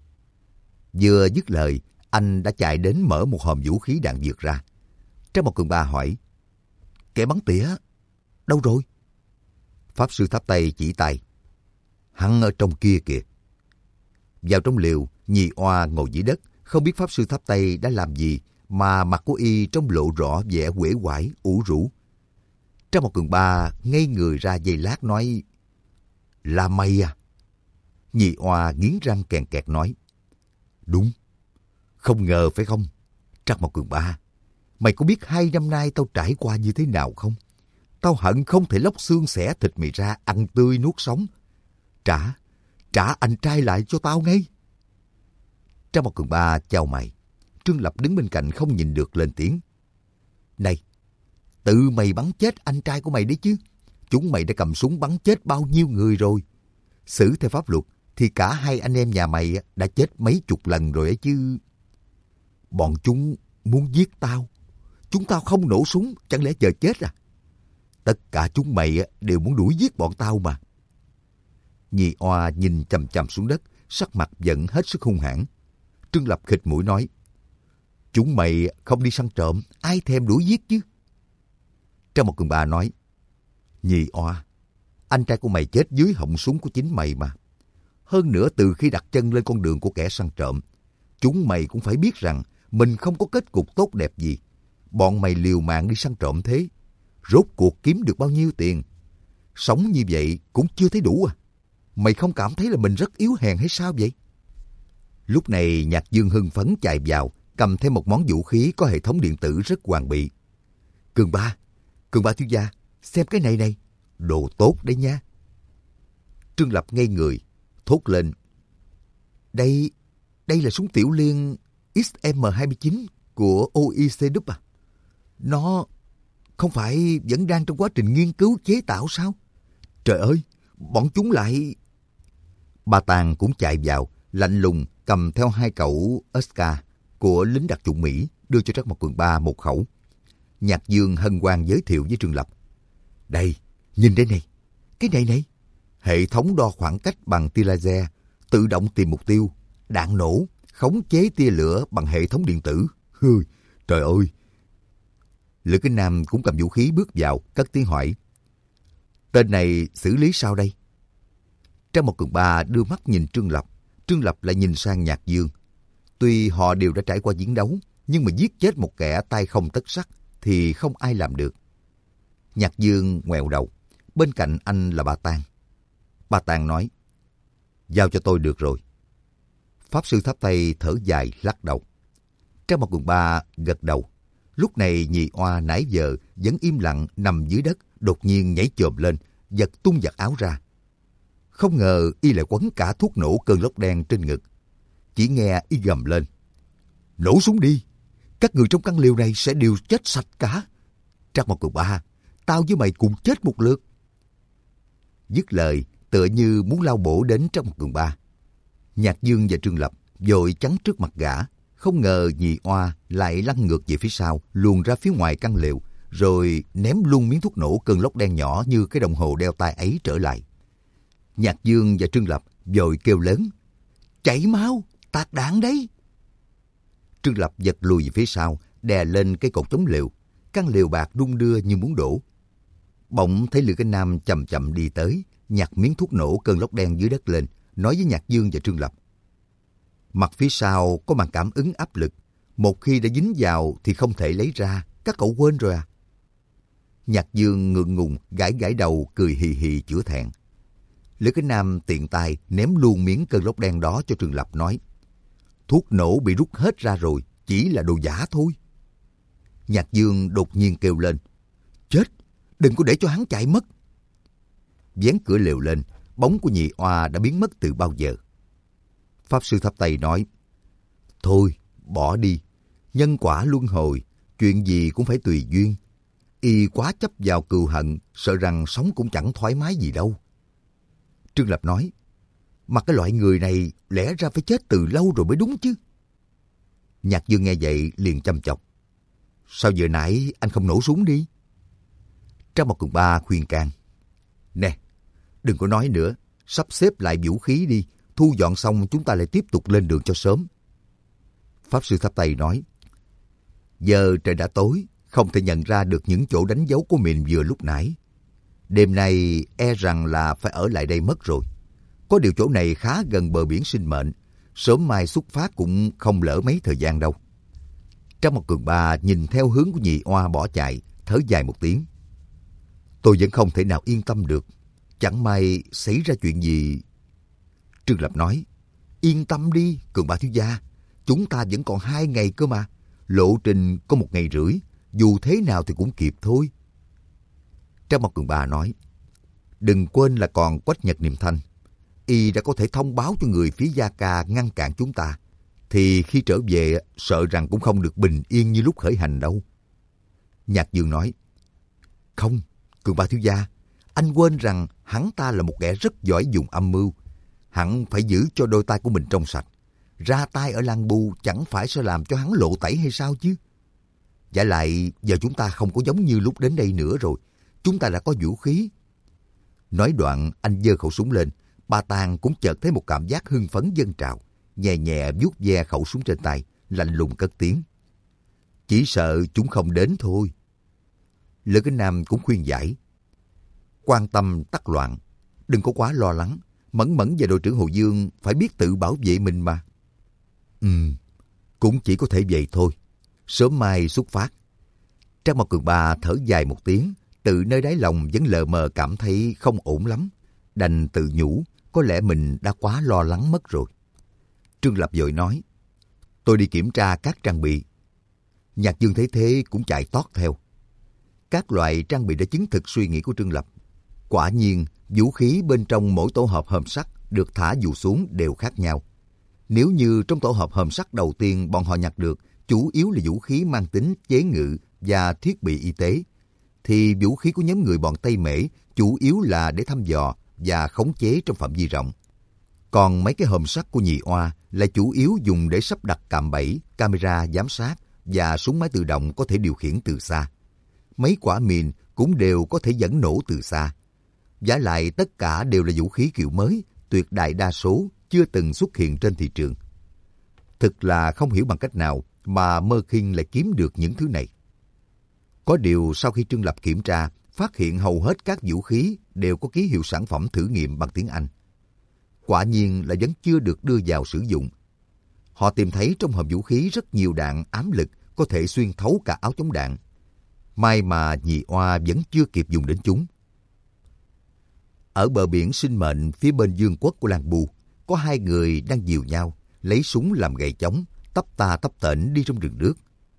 Vừa dứt lời, anh đã chạy đến mở một hòm vũ khí đạn dược ra. Tráng Bom Cường Ba hỏi: Kẻ bắn tỉa đâu rồi? Pháp sư tháp Tây chỉ tay: Hắn ở trong kia kìa. Vào trong liều, Nhị Oa ngồi dưới đất, không biết Pháp sư tháp Tây đã làm gì mà mặt của y trông lộ rõ vẻ uể oải, ủ rũ. Tráng Bom Cường Ba ngây người ra giây lát nói: Là mày à? Nhị Oa nghiến răng kèn kẹt nói: Đúng. Không ngờ phải không? Tráng Bom Cường Ba, mày có biết 2 năm nay tao trải qua như thế nào không? Tao hận không thể lóc xương xẻ thịt mày ra ăn tươi nuốt sống. Trả anh trai lại cho tao ngay. Tráng Bom Cường Ba chào mày. Trương Lập đứng bên cạnh không nhìn được lên tiếng: Này, tự mày bắn chết anh trai của mày đấy chứ. Chúng mày đã cầm súng bắn chết bao nhiêu người rồi. Xử theo pháp luật thì cả hai anh em nhà mày đã chết mấy chục lần rồi ấy chứ. Bọn chúng muốn giết tao. Chúng tao không nổ súng, chẳng lẽ chờ chết à? Tất cả chúng mày đều muốn đuổi giết bọn tao mà. Nhị Oa nhìn chằm chằm xuống đất, sắc mặt vẫn hết sức hung hãn. Trương Lập khịt mũi nói: Chúng mày không đi săn trộm, ai thèm đuổi giết chứ? Tráng Bom Cường Ba nói: Nhị Oa, anh trai của mày chết dưới họng súng của chính mày mà. Hơn nữa, từ khi đặt chân lên con đường của kẻ săn trộm, chúng mày cũng phải biết rằng mình không có kết cục tốt đẹp gì. Bọn mày liều mạng đi săn trộm thế, rốt cuộc kiếm được bao nhiêu tiền? Sống như vậy cũng chưa thấy đủ à? Mày không cảm thấy là mình rất yếu hèn hay sao vậy? Lúc này Nhạc Dương hưng phấn chạy vào, cầm thêm một món vũ khí có hệ thống điện tử rất hoàn bị. Cường Ba thiếu gia, xem cái này này, đồ tốt đấy nha. Trương Lập ngây người, thốt lên: Đây là súng tiểu liên XM29 của OICW à? Nó không phải vẫn đang trong quá trình nghiên cứu chế tạo sao? Trời ơi, bọn chúng lại... Ba Tàng cũng chạy vào, lạnh lùng cầm theo 2 cẩu Oscar của lính đặc chủng Mỹ, đưa cho Tráng Bom Cường Ba một khẩu. Nhạc Dương hân hoan giới thiệu với Trương Lập: Đây, nhìn đây này, cái này này, hệ thống đo khoảng cách bằng tia laser, tự động tìm mục tiêu, đạn nổ, khống chế tia lửa bằng hệ thống điện tử. Trời ơi! Lữ Kính Nam cũng cầm vũ khí bước vào, cất tiếng hỏi: Tên này xử lý sao đây? Tráng Bom Cường Ba đưa mắt nhìn Trương Lập, Trương Lập lại nhìn sang Nhạc Dương. Tuy họ đều đã trải qua chiến đấu, nhưng mà giết chết một kẻ tay không tất sắt thì không ai làm được. Nhạc Dương ngoẹo đầu, bên cạnh anh là Ba Tàng. Ba Tàng nói: Giao cho tôi được rồi. Pháp sư tháp Tây thở dài lắc đầu. Tráng Bom Cường Ba gật đầu. Lúc này Nhị Oa nãy giờ vẫn im lặng nằm dưới đất, đột nhiên nhảy chồm lên, giật tung giặt áo ra. Không ngờ y lại quấn cả thuốc nổ cơn lốc đen trên ngực. Chỉ nghe y gầm lên: Nổ súng đi! Các người trong căn liều này sẽ đều chết sạch cả. Tráng Bom Cường Ba, tao với mày cùng chết một lượt. Dứt lời, tựa như muốn lao bổ đến Tráng Bom Cường Ba. Nhạc Dương và Trương Lập vội chắn trước mặt gã. Không ngờ Nhị Oa lại lăn ngược về phía sau, luồn ra phía ngoài căn lều, rồi ném luôn miếng thuốc nổ cơn lốc đen nhỏ như cái đồng hồ đeo tay ấy trở lại. Nhạc Dương và Trương Lập vội kêu lớn: Chạy mau, tạc đạn đấy! Trương Lập giật lùi về phía sau, đè lên cái cột chống lều. Căn lều bạc đung đưa như muốn đổ. Bỗng thấy Lữ Kính Nam chậm chậm đi tới, nhặt miếng thuốc nổ cơn lốc đen dưới đất lên, nói với Nhạc Dương và Trương Lập: Mặt phía sau có màn cảm ứng áp lực, một khi đã dính vào thì không thể lấy ra, các cậu quên rồi à? Nhạc Dương ngượng ngùng gãi gãi đầu, cười hì hì chữa thẹn. Lữ Kính Nam tiện tay ném luôn miếng cơn lốc đen đó cho Trương Lập, nói: Thuốc nổ bị rút hết ra rồi, chỉ là đồ giả thôi. Nhạc Dương đột nhiên kêu lên: Chết! Đừng có để cho hắn chạy mất! Vén cửa lều lên, bóng của Nhị Oa đã biến mất từ bao giờ. Pháp sư tháp Tây nói: Thôi, bỏ đi. Nhân quả luân hồi, chuyện gì cũng phải tùy duyên. Y quá chấp vào cừu hận, sợ rằng sống cũng chẳng thoải mái gì đâu. Trương Lập nói: Mà cái loại người này lẽ ra phải chết từ lâu rồi mới đúng chứ. Nhạc Dương nghe vậy liền chăm chọc. Sao vừa nãy anh không nổ súng đi? Trang Mộc Cường Ba khuyên can. Nè, đừng có nói nữa, sắp xếp lại vũ khí đi, thu dọn xong chúng ta lại tiếp tục lên đường cho sớm. Pháp Sư Tháp Tây nói. Giờ trời đã tối, không thể nhận ra được những chỗ đánh dấu của mình vừa lúc nãy. Đêm nay e rằng là phải ở lại đây mất rồi. Có điều chỗ này khá gần bờ biển sinh mệnh, sớm mai xuất phát cũng không lỡ mấy thời gian đâu. Trang Mộc Cường Ba nhìn theo hướng của nhị oa bỏ chạy, thở dài một tiếng. Tôi vẫn không thể nào yên tâm được. Chẳng may xảy ra chuyện gì. Trương Lập nói, yên tâm đi, Cường Ba thiếu gia. Chúng ta vẫn còn 2 ngày cơ mà. Lộ trình có 1 ngày rưỡi, dù thế nào thì cũng kịp thôi. Trang Mộc Cường Ba nói, đừng quên là còn Quách Nhật Niệm Thanh. Y đã có thể thông báo cho người phía Gia Ca ngăn cản chúng ta. Thì khi trở về sợ rằng cũng không được bình yên như lúc khởi hành đâu. Nhạc Dương nói, không, Cường Ba thiếu gia, anh quên rằng hắn ta là một kẻ rất giỏi dùng âm mưu. Hắn phải giữ cho đôi tay của mình trong sạch. Ra tay ở Lan Bu chẳng phải sẽ làm cho hắn lộ tẩy hay sao chứ? Giả lại giờ chúng ta không có giống như lúc đến đây nữa rồi. Chúng ta đã có vũ khí. Nói đoạn anh giơ khẩu súng lên. Ba Tàng cũng chợt thấy một cảm giác hưng phấn dâng trào. Nhẹ nhẹ vuốt ve khẩu súng trên tay, lạnh lùng cất tiếng. Chỉ sợ chúng không đến thôi. Lữ Kính Nam cũng khuyên giải. Quan tâm tắc loạn. Đừng có quá lo lắng. Mẫn Mẫn và đội trưởng Hồ Dương phải biết tự bảo vệ mình mà. Cũng chỉ có thể vậy thôi. Sớm mai xuất phát. Trang Mộc Cường Ba thở dài một tiếng. Từ nơi đáy lòng vẫn lờ mờ cảm thấy không ổn lắm. Đành tự nhủ, có lẽ mình đã quá lo lắng mất rồi. Trương Lập vội nói, tôi đi kiểm tra các trang bị. Nhạc Dương thấy thế cũng chạy tót theo. Các loại trang bị đã chứng thực suy nghĩ của Trương Lập. Quả nhiên, vũ khí bên trong mỗi tổ hợp hòm sắt được thả dù xuống đều khác nhau. Nếu như trong tổ hợp hòm sắt đầu tiên bọn họ nhặt được chủ yếu là vũ khí mang tính chế ngự và thiết bị y tế, thì vũ khí của nhóm người bọn Tây Mễ chủ yếu là để thăm dò và khống chế trong phạm vi rộng. Còn mấy cái hòm sắt của nhị oa là chủ yếu dùng để sắp đặt cạm bẫy, camera giám sát và súng máy tự động có thể điều khiển từ xa. Mấy quả mìn cũng đều có thể dẫn nổ từ xa. Vả lại tất cả đều là vũ khí kiểu mới, tuyệt đại đa số chưa từng xuất hiện trên thị trường. Thực là không hiểu bằng cách nào mà Mơ Khinh lại kiếm được những thứ này. Có điều sau khi Trương Lập kiểm tra, phát hiện hầu hết các vũ khí đều có ký hiệu sản phẩm thử nghiệm bằng tiếng Anh. Quả nhiên là vẫn chưa được đưa vào sử dụng. Họ tìm thấy trong hộp vũ khí rất nhiều đạn ám lực có thể xuyên thấu cả áo chống đạn. May mà nhị oa vẫn chưa kịp dùng đến chúng. Ở bờ biển sinh mệnh phía bên vương quốc của Lan Bu, có 2 người đang dìu nhau, lấy súng làm gậy chống, tấp ta tấp tễnh đi trong rừng nước.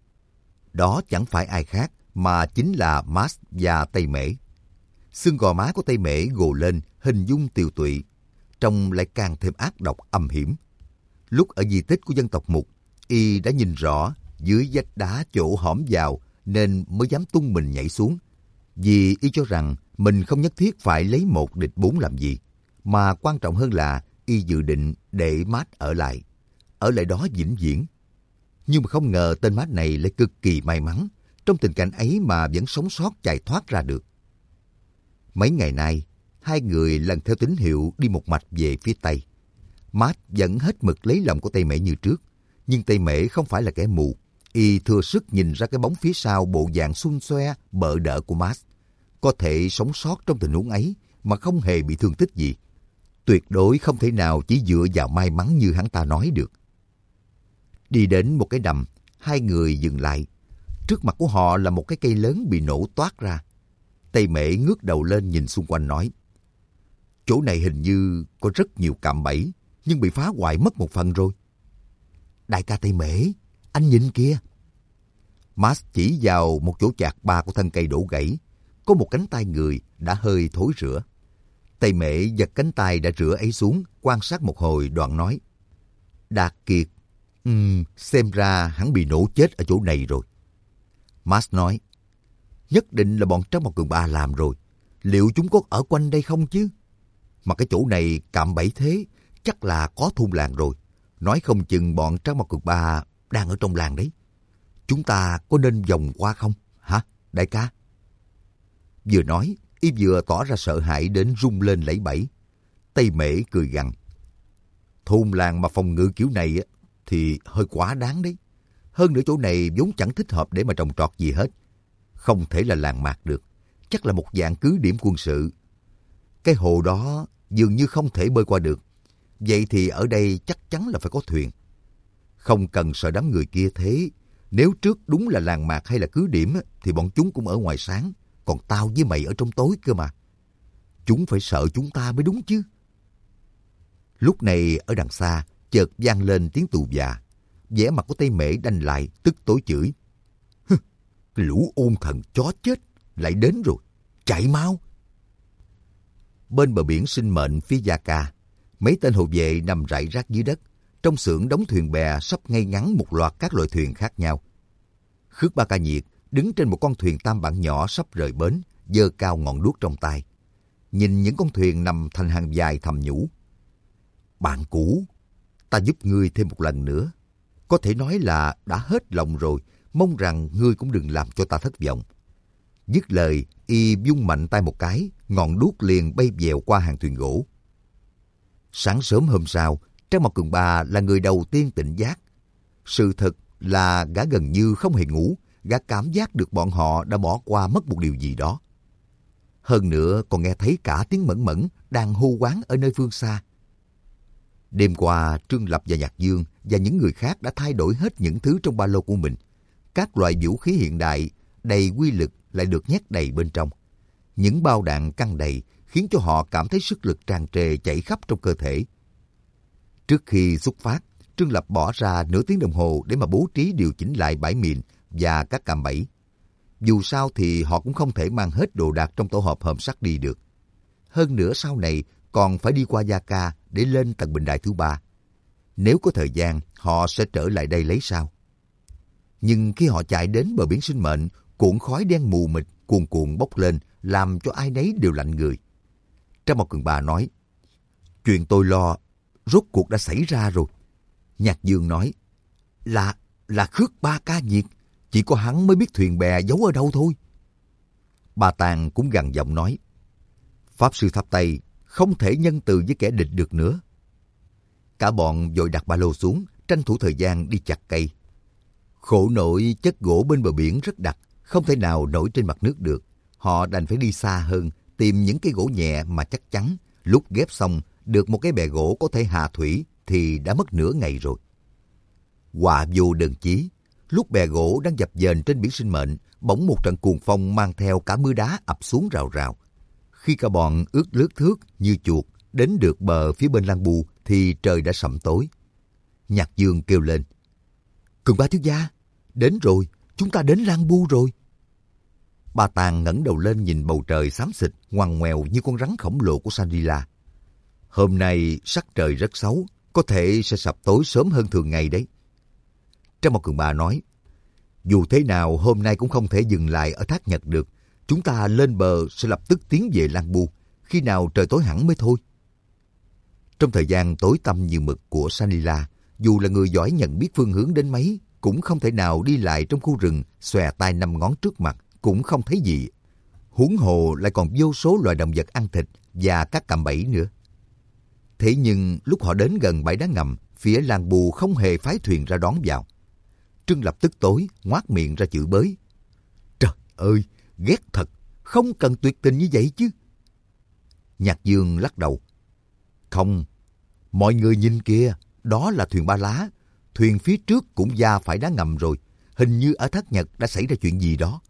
Đó chẳng phải ai khác mà chính là Mars và Tây Mễ. Xương gò má của Tây Mễ gồ lên, hình dung tiều tụy, trông lại càng thêm ác độc âm hiểm. Lúc ở di tích của dân tộc Mục, y đã nhìn rõ dưới vách đá chỗ hõm vào nên mới dám tung mình nhảy xuống. Vì y cho rằng mình không nhất thiết phải lấy 1 địch 4 làm gì, mà quan trọng hơn là y dự định để Mát ở lại đó vĩnh viễn. Nhưng mà không ngờ tên Mát này lại cực kỳ may mắn, trong tình cảnh ấy mà vẫn sống sót chạy thoát ra được. Mấy ngày nay, 2 người lần theo tín hiệu đi một mạch về phía Tây. Mát vẫn hết mực lấy lòng của Tây Mễ như trước, nhưng Tây Mễ không phải là kẻ mù. Y thừa sức nhìn ra cái bóng phía sau bộ dạng xun xoe, bợ đỡ của Mát. Có thể sống sót trong tình huống ấy mà không hề bị thương tích gì. Tuyệt đối không thể nào chỉ dựa vào may mắn như hắn ta nói được. Đi đến một cái đầm, 2 người dừng lại. Trước mặt của họ là một cái cây lớn bị nổ toát ra. Tây Mễ ngước đầu lên nhìn xung quanh nói, chỗ này hình như có rất nhiều cạm bẫy, nhưng bị phá hoại mất một phần rồi. Đại ca Tây Mễ, anh nhìn kia. Mars chỉ vào một chỗ chạc ba của thân cây đổ gãy, có một cánh tay người đã hơi thối rữa. Tây Mễ giật cánh tay đã rữa ấy xuống, quan sát một hồi đoạn nói, Đạt Kiệt, xem ra hắn bị nổ chết ở chỗ này rồi. Mars nói, nhất định là bọn Trang Mộc Cường Ba làm rồi. Liệu chúng có ở quanh đây không chứ? Mà cái chỗ này cạm bẫy thế, chắc là có thôn làng rồi. Nói không chừng bọn Trác Mao Cường Ba đang ở trong làng đấy. Chúng ta có nên vòng qua không, hả, đại ca? Vừa nói, y vừa tỏ ra sợ hãi đến rung lên lẫy bẫy. Tây Mễ cười gằn. Thôn làng mà phòng ngự kiểu này thì hơi quá đáng đấy. Hơn nữa chỗ này vốn chẳng thích hợp để mà trồng trọt gì hết. Không thể là làng mạc được. Chắc là một dạng cứ điểm quân sự. Cái hồ đó dường như không thể bơi qua được. Vậy thì ở đây chắc chắn là phải có thuyền. Không cần sợ đám người kia thế. Nếu trước đúng là làng mạc hay là cứ điểm thì bọn chúng cũng ở ngoài sáng. Còn tao với mày ở trong tối cơ mà. Chúng phải sợ chúng ta mới đúng chứ. Lúc này ở đằng xa chợt vang lên tiếng tù già. Vẻ mặt của Tây Mễ đanh lại, tức tối chửi. Cái lũ ôn thần chó chết lại đến rồi. Chạy mau. Bên bờ biển Sinh Mệnh phía Gia Ca, mấy tên hộ vệ nằm rải rác dưới đất. Trong xưởng đóng thuyền bè sắp ngay ngắn một loạt các loại thuyền khác nhau. Khước Ba Ca Nhiệt đứng trên một con thuyền tam bản nhỏ sắp rời bến, giơ cao ngọn đuốc trong tay. Nhìn những con thuyền nằm thành hàng dài thầm nhủ. Bạn cũ, ta giúp ngươi thêm một lần nữa. Có thể nói là đã hết lòng rồi, mong rằng ngươi cũng đừng làm cho ta thất vọng. Dứt lời, y vung mạnh tay một cái, ngọn đuốc liền bay vèo qua hàng thuyền gỗ. Sáng sớm hôm sau, Trác Mao Cường Ba là người đầu tiên tỉnh giác. Sự thật là gã gần như không hề ngủ, gã cảm giác được bọn họ đã bỏ qua mất một điều gì đó. Hơn nữa còn nghe thấy cả tiếng Mẫn Mẫn đang hô hoán ở nơi phương xa. Đêm qua, Trương Lập và Nhạc Dương và những người khác đã thay đổi hết những thứ trong ba lô của mình. Các loại vũ khí hiện đại đầy uy lực lại được nhét đầy bên trong. Những bao đạn căng đầy khiến cho họ cảm thấy sức lực tràn trề chảy khắp trong cơ thể. Trước khi xuất phát, Trương Lập bỏ ra nửa tiếng đồng hồ để mà bố trí điều chỉnh lại bãi mìn và các cạm bẫy. Dù sao thì họ cũng không thể mang hết đồ đạc trong tổ hợp hòm sắt đi được. Hơn nữa sau này còn phải đi qua Gia Ca để lên tầng bình đài thứ 3. Nếu có thời gian, họ sẽ trở lại đây lấy sau. Nhưng khi họ chạy đến bờ biển Sinh Mệnh, cuộn khói đen mù mịt cuồn cuộn bốc lên, làm cho ai nấy đều lạnh người. Trác Mao Cường Ba nói, chuyện tôi lo, rốt cuộc đã xảy ra rồi. Nhạc Dương nói, là Khước Ba Ca Nhiệt, chỉ có hắn mới biết thuyền bè giấu ở đâu thôi. Ba Tàng cũng gằn giọng nói, Pháp Sư Tháp Tây không thể nhân từ với kẻ địch được nữa. Cả bọn vội đặt ba lô xuống, tranh thủ thời gian đi chặt cây. Khổ nỗi chất gỗ bên bờ biển rất đặc, không thể nào nổi trên mặt nước được. Họ đành phải đi xa hơn, tìm những cây gỗ nhẹ mà chắc chắn. Lúc ghép xong, được một cái bè gỗ có thể hạ thủy thì đã mất nửa ngày rồi. Họa vô đơn chí, lúc bè gỗ đang dập dềnh trên biển Sinh Mệnh, bỗng một trận cuồng phong mang theo cả mưa đá ập xuống rào rào. Khi cả bọn ướt lướt thước như chuột đến được bờ phía bên Lan Bu thì trời đã sẩm tối. Nhạc Dương kêu lên, Cường Ba thiếu gia, đến rồi, chúng ta đến Lan Bu rồi. Ba Tàng ngẩng đầu lên nhìn bầu trời xám xịt, ngoằn ngoèo như con rắn khổng lồ của Shangri-La. Hôm nay sắc trời rất xấu, có thể sẽ sập tối sớm hơn thường ngày đấy. Trác Mao Cường Ba nói, dù thế nào hôm nay cũng không thể dừng lại ở Thác Nhật được. Chúng ta lên bờ sẽ lập tức tiến về Lan Bu, khi nào trời tối hẳn mới thôi. Trong thời gian tối tăm như mực của Shangri-La, dù là người giỏi nhận biết phương hướng đến mấy, cũng không thể nào đi lại trong khu rừng, xòe tay 5 ngón trước mặt, cũng không thấy gì. Huống hồ lại còn vô số loài động vật ăn thịt và các cạm bẫy nữa. Thế nhưng lúc họ đến gần bãi đá ngầm, phía Lan Bu không hề phái thuyền ra đón vào. Trương Lập tức tối, ngoác miệng ra chửi bới. Trời ơi, ghét thật, không cần tuyệt tình như vậy chứ. Nhạc Dương lắc đầu. Không, mọi người nhìn kìa, đó là thuyền Ba Lá. Thuyền phía trước cũng va phải đá ngầm rồi, hình như ở Thác Nhật đã xảy ra chuyện gì đó.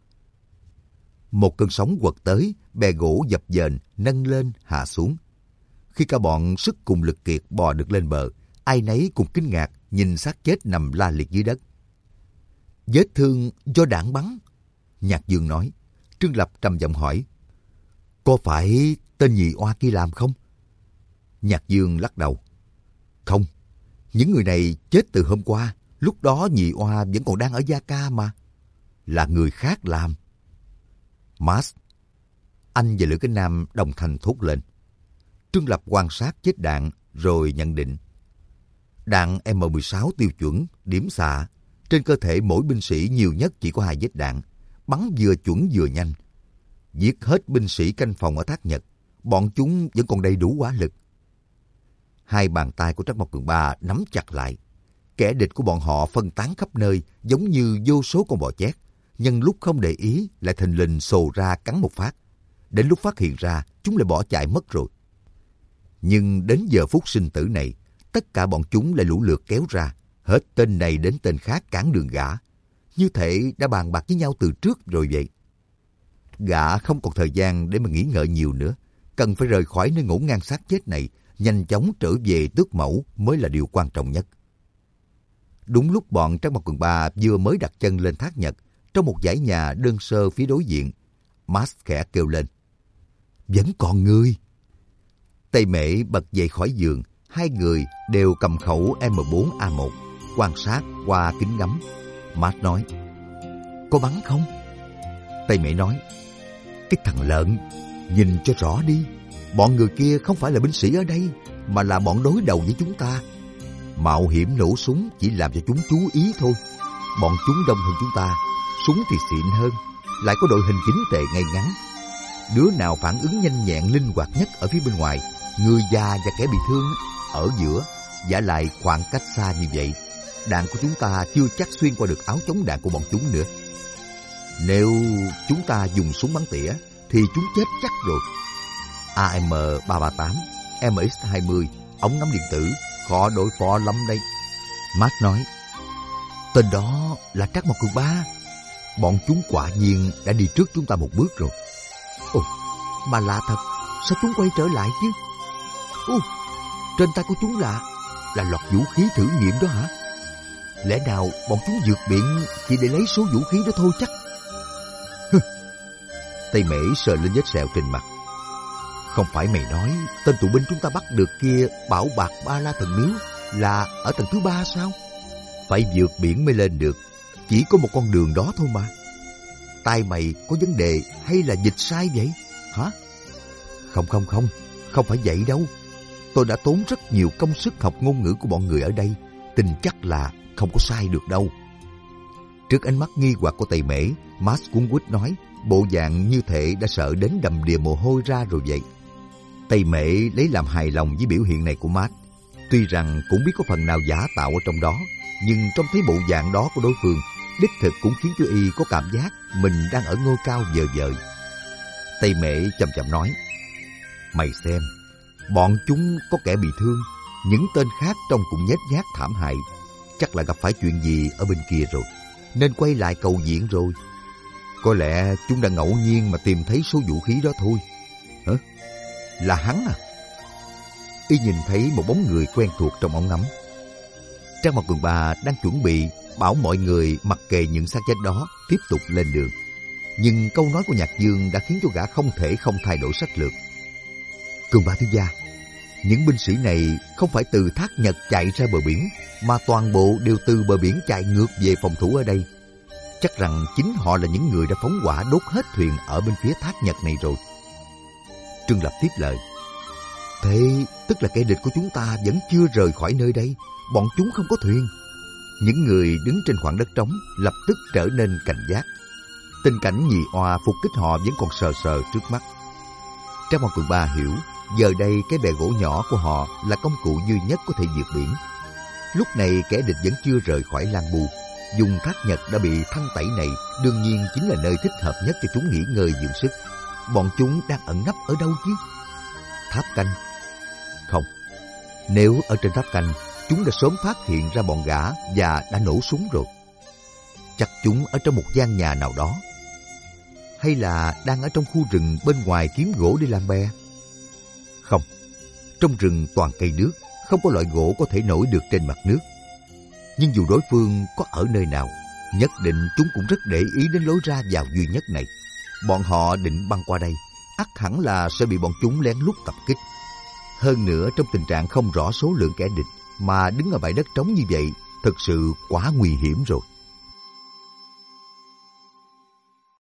Một cơn sóng quật tới, bè gỗ dập dềnh, nâng lên, hạ xuống. Khi cả bọn sức cùng lực kiệt bò được lên bờ, ai nấy cùng kinh ngạc nhìn xác chết nằm la liệt dưới đất. Vết thương do đạn bắn. Nhạc Dương nói. Trương Lập trầm giọng hỏi, có phải tên nhị oa kia làm không? Nhạc Dương lắc đầu. Không, những người này chết từ hôm qua, lúc đó nhị oa vẫn còn đang ở Gia Ca mà. Là người khác làm. Max, anh và Lữ Cái Nam đồng thanh thốt lên. Trương Lập quan sát vết đạn, rồi nhận định. Đạn M16 tiêu chuẩn, điểm xạ. Trên cơ thể mỗi binh sĩ nhiều nhất chỉ có 2 vết đạn. Bắn vừa chuẩn vừa nhanh. Giết hết binh sĩ canh phòng ở Thác Nhật, bọn chúng vẫn còn đầy đủ hỏa lực. Hai bàn tay của Trắc Mộc Cường Ba nắm chặt lại. Kẻ địch của bọn họ phân tán khắp nơi giống như vô số con bò chét. Nhân lúc không để ý lại thình lình sồ ra cắn một phát. Đến lúc phát hiện ra, chúng lại bỏ chạy mất rồi. Nhưng đến giờ phút sinh tử này, tất cả bọn chúng lại lũ lượt kéo ra, hết tên này đến tên khác cản đường gã. Như thể đã bàn bạc với nhau từ trước rồi vậy. Gã không còn thời gian để mà nghĩ ngợi nhiều nữa. Cần phải rời khỏi nơi ngổn ngang xác chết này, nhanh chóng trở về Tước Mẫu mới là điều quan trọng nhất. Đúng lúc bọn Trắc Mộc Cường Ba vừa mới đặt chân lên Thác Nhật, trong một dãy nhà đơn sơ phía đối diện, Max khẽ kêu lên. Vẫn còn người. Tây Mễ bật dậy khỏi giường, hai người đều cầm khẩu M4A1, quan sát qua kính ngắm. Max nói, có bắn không? Tây Mễ nói, cái thằng lợn, nhìn cho rõ đi. Bọn người kia không phải là binh sĩ ở đây, mà là bọn đối đầu với chúng ta. Mạo hiểm nổ súng chỉ làm cho chúng chú ý thôi. Bọn chúng đông hơn chúng ta, súng thì xịn hơn, lại có đội hình chính tề ngay ngắn. Đứa nào phản ứng nhanh nhẹn linh hoạt nhất ở phía bên ngoài, người già và kẻ bị thương ở giữa, vả lại khoảng cách xa như vậy, đạn của chúng ta chưa chắc xuyên qua được áo chống đạn của bọn chúng nữa. Nếu chúng ta dùng súng bắn tỉa thì chúng chết chắc rồi. AM-338, MX-20, ống ngắm điện tử, khó đối phó lắm đây. Matt nói, tên đó là Trắc Mộc Cường Ba. Bọn chúng quả nhiên đã đi trước chúng ta một bước rồi. Ồ, mà lạ thật, sao chúng quay trở lại chứ? Ồ, trên tay của chúng là loạt vũ khí thử nghiệm đó hả? Lẽ nào bọn chúng vượt biển chỉ để lấy số vũ khí đó thôi chắc? Tây Mễ sờ lên vết sẹo trên mặt. Không phải mày nói tên tù binh chúng ta bắt được kia bảo bạc Ba La Thần Miếu là ở tầng thứ 3 sao? Phải vượt biển mới lên được, chỉ có một con đường đó thôi mà. Tai mày có vấn đề hay là dịch sai vậy? Hả? Không phải vậy đâu. Tôi đã tốn rất nhiều công sức học ngôn ngữ của bọn người ở đây, tin chắc là không có sai được đâu. Trước ánh mắt nghi hoặc của Tây Mễ, Max cuống quýt nói, bộ dạng như thể đã sợ đến đầm đìa mồ hôi ra rồi vậy. Tây Mễ lấy làm hài lòng với biểu hiện này của Max. Tuy rằng cũng biết có phần nào giả tạo ở trong đó, nhưng trông thấy bộ dạng đó của đối phương, đích thực cũng khiến cho y có cảm giác mình đang ở ngôi cao vời vợi. Tây Mễ chậm chậm nói, mày xem, bọn chúng có kẻ bị thương, những tên khác trông cũng nhếch nhác thảm hại. Chắc là gặp phải chuyện gì ở bên kia rồi, nên quay lại cầu viện rồi. Có lẽ chúng đã ngẫu nhiên mà tìm thấy số vũ khí đó thôi. Hả? Là hắn à? Y nhìn thấy một bóng người quen thuộc trong ống ngắm. Trắc Mộc Cường Ba đang chuẩn bị bảo mọi người mặc kệ những xác chết đó tiếp tục lên đường. Nhưng câu nói của Nhạc Dương đã khiến cho gã không thể không thay đổi sách lược. Cường Ba thiếu gia, những binh sĩ này không phải từ Thác Nhật chạy ra bờ biển, mà toàn bộ đều từ bờ biển chạy ngược về phòng thủ ở đây. Chắc rằng chính họ là những người đã phóng hỏa đốt hết thuyền ở bên phía Thác Nhật này rồi. Trương Lập tiếp lời, thế tức là kẻ địch của chúng ta vẫn chưa rời khỏi nơi đây, bọn chúng không có thuyền. Những người đứng trên khoảng đất trống lập tức trở nên cảnh giác. Tình cảnh nhì oa phục kích họ vẫn còn sờ sờ trước mắt. Trác Mộc Cường Ba hiểu, giờ đây cái bè gỗ nhỏ của họ là công cụ duy nhất có thể vượt biển. Lúc này kẻ địch vẫn chưa rời khỏi Lan Bu. Dùng Thác Nhật đã bị thanh tẩy này đương nhiên chính là nơi thích hợp nhất cho chúng nghỉ ngơi dưỡng sức. Bọn chúng đang ẩn nấp ở đâu chứ? Tháp canh? Không. Nếu ở trên tháp canh, chúng đã sớm phát hiện ra bọn gã và đã nổ súng rồi. Chắc chúng ở trong một gian nhà nào đó. Hay là đang ở trong khu rừng bên ngoài kiếm gỗ để làm bè? Không. Trong rừng toàn cây nước, không có loại gỗ có thể nổi được trên mặt nước. Nhưng dù đối phương có ở nơi nào, nhất định chúng cũng rất để ý đến lối ra vào duy nhất này. Bọn họ định băng qua đây, ắt hẳn là sẽ bị bọn chúng lén lút tập kích. Hơn nữa trong tình trạng không rõ số lượng kẻ địch mà đứng ở bãi đất trống như vậy, thực sự quá nguy hiểm rồi.